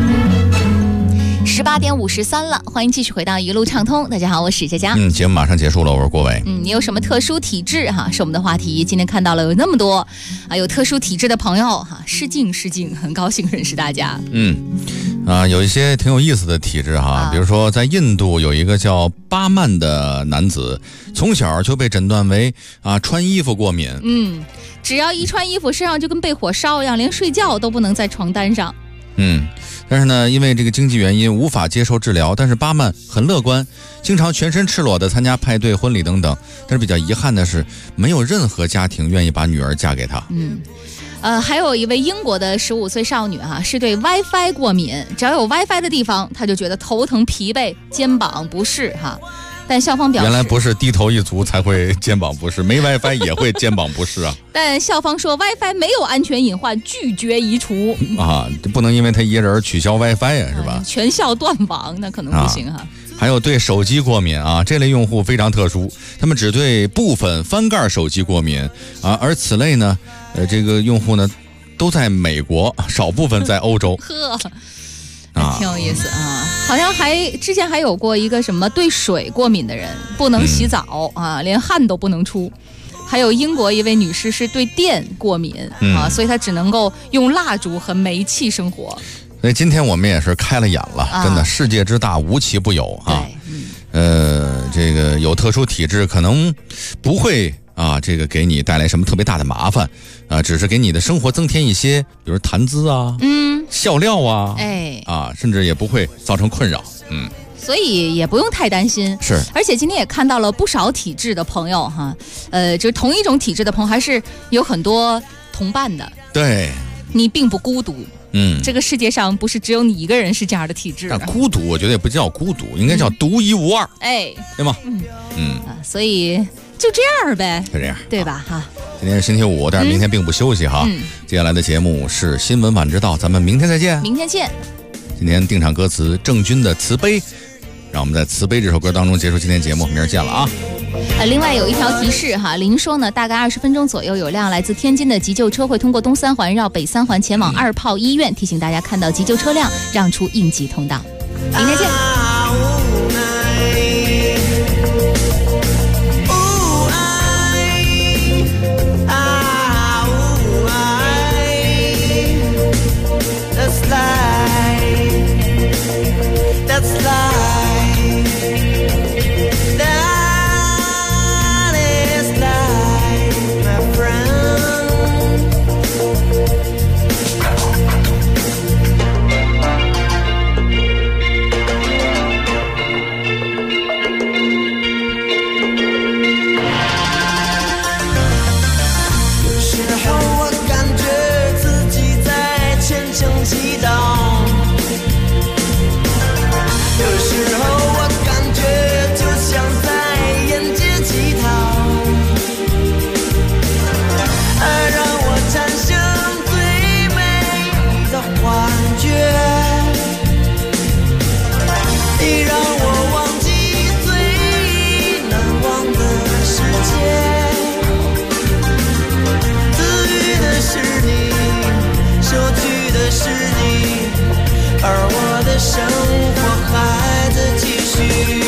18点53了，欢迎继续回到一路畅通。大家好，我是佳佳。 节目马上结束了，我是郭伟。 你有什么特殊体质哈？是我们的话题。今天看到了有那么多有特殊体质的朋友哈，失敬，很高兴认识大家。 有一些挺有意思的体质哈，比如说在印度有一个叫巴曼的男子，从小就被诊断为穿衣服过敏。 只要一穿衣服，身上就跟被火烧一样，连睡觉都不能在床单上。 但是呢，因为这个经济原因无法接受治疗，但是巴曼很乐观，经常全身赤裸的参加派对、婚礼等等。但是比较遗憾的是，没有任何家庭愿意把女儿嫁给他。 还有一位英国的15岁少女是对 WiFi 过敏，只要有 WiFi 的地方，她就觉得头疼、疲惫、肩膀不适但校方表示， 原来不是低头一族才会肩膀不适，没 WiFi 也会肩膀不适啊。 但校方说 WiFi 没有安全隐患，拒绝移除不能因为他一人取消 WiFi 是吧？ 全校断网那可能不行还有对手机过敏这类用户非常特殊，他们只对部分翻盖手机过敏而此类呢，这个用户呢都在美国，少部分在欧洲。 挺有意思好像之前还有过一个什么对水过敏的人不能洗澡连汗都不能出。还有英国一位女士是对电过敏所以她只能够用蜡烛和煤气生活。 所以今天我们也是开了眼了，真的世界之大无奇不有这个有特殊体质可能不会这个给你带来什么特别大的麻烦只是给你的生活增添一些，比如谈资笑料甚至也不会造成困扰。 所以也不用太担心。 是， 而且今天也看到了不少体质的朋友就是同一种体质的朋友还是有很多同伴的。 对， 你并不孤独。这个世界上不是只有你一个人是这样的体质。 但孤独我觉得也不叫孤独，应该叫独一无二。对吗？ 所以就这样呗， 就这样， 对吧？ 今天是星期五，但是明天并不休息接下来的节目是新闻晚知道，咱们明天再见。 明天见。 今天定场歌词郑钧的《慈悲》，让我们在《慈悲》这首歌当中结束今天节目，明儿见了啊！ 另外有一条提示哈，您说呢，大概20分钟左右，有辆来自天津的急救车会通过东三环绕北三环前往2炮医院，提醒大家看到急救车辆让出应急通道。明天见。 生活还在继续。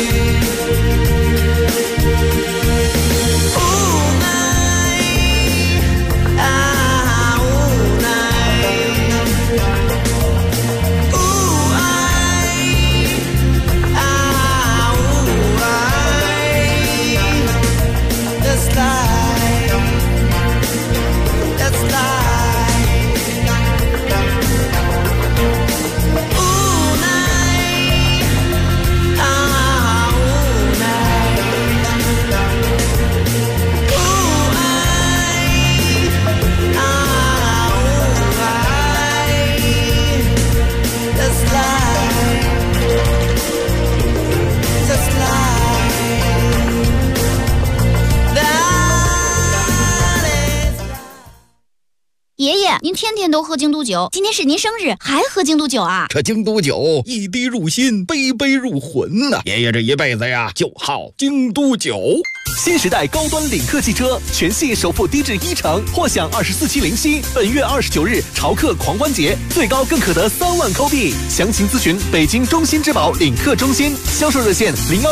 爷爷，您天天都喝京都酒，今天是您生日，还喝京都酒啊？ 这京都酒一滴入心，杯杯入魂呐！爷爷这一辈子呀，就好京都酒。 新时代高端领克汽车全系首付低至1成，或享24期零息。本月29日潮客狂欢节，最高更可得3万扣币。详情咨询北京中心之宝领克中心，销售热线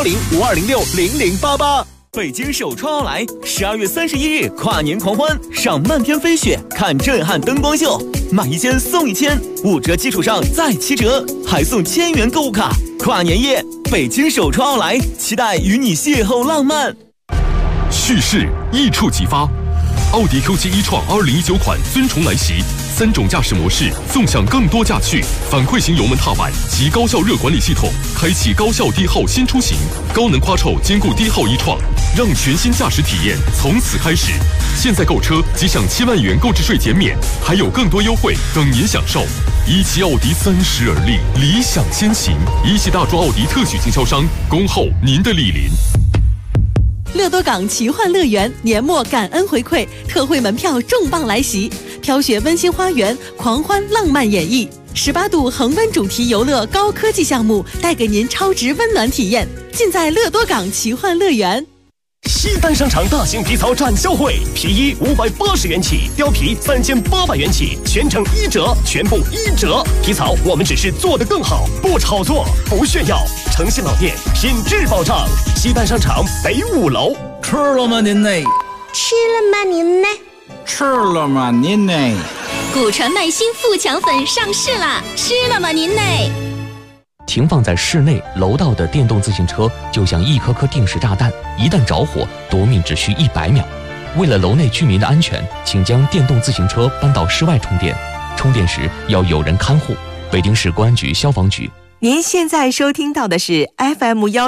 010-5206-0088。北京首创奥莱12月31日跨年狂欢，赏漫天飞雪，看震撼灯光秀，买1件送1千，5折基础上再7折，还送1000元购物卡。跨年夜，北京首创奥莱，期待与你邂逅浪漫。 蓄势一触即发，奥迪 Q7 e-tron 2019款尊崇来袭，3种驾驶模式纵享更多驾趣，反馈型油门踏板及高效热管理系统，开启高效低耗新出行，高能夸臭兼顾低耗e-tron，让全新驾驶体验从此开始。现在购车即享7万元购置税减免，还有更多优惠等您享受。17奥迪30而立，理想先行。17大众奥迪特许经销商，恭候您的莅临。 乐多港奇幻乐园年末感恩回馈特惠门票重磅来袭，飘雪温馨花园，狂欢浪漫演绎，18度恒温主题游乐高科技项目，带给您超值温暖体验，尽在乐多港奇幻乐园。 西单商场大型皮草展销会，皮衣580元起，貂皮3800元起，全程1折，全部1折。皮草我们只是做得更好，不炒作，不炫耀。诚信老店，品质保障。西单商场北5楼。 吃了吗您呢？ 吃了吗您呢？ 吃了吗您呢？ 古传麦新富强粉上市啦！吃了吗您呢？ 停放在室内楼道的电动自行车就像一颗颗定时炸弹，一旦着火，夺命只需100秒。为了楼内居民的安全，请将电动自行车搬到室外充电，充电时要有人看护。北京市公安局消防局。 您现在收听到的是 FM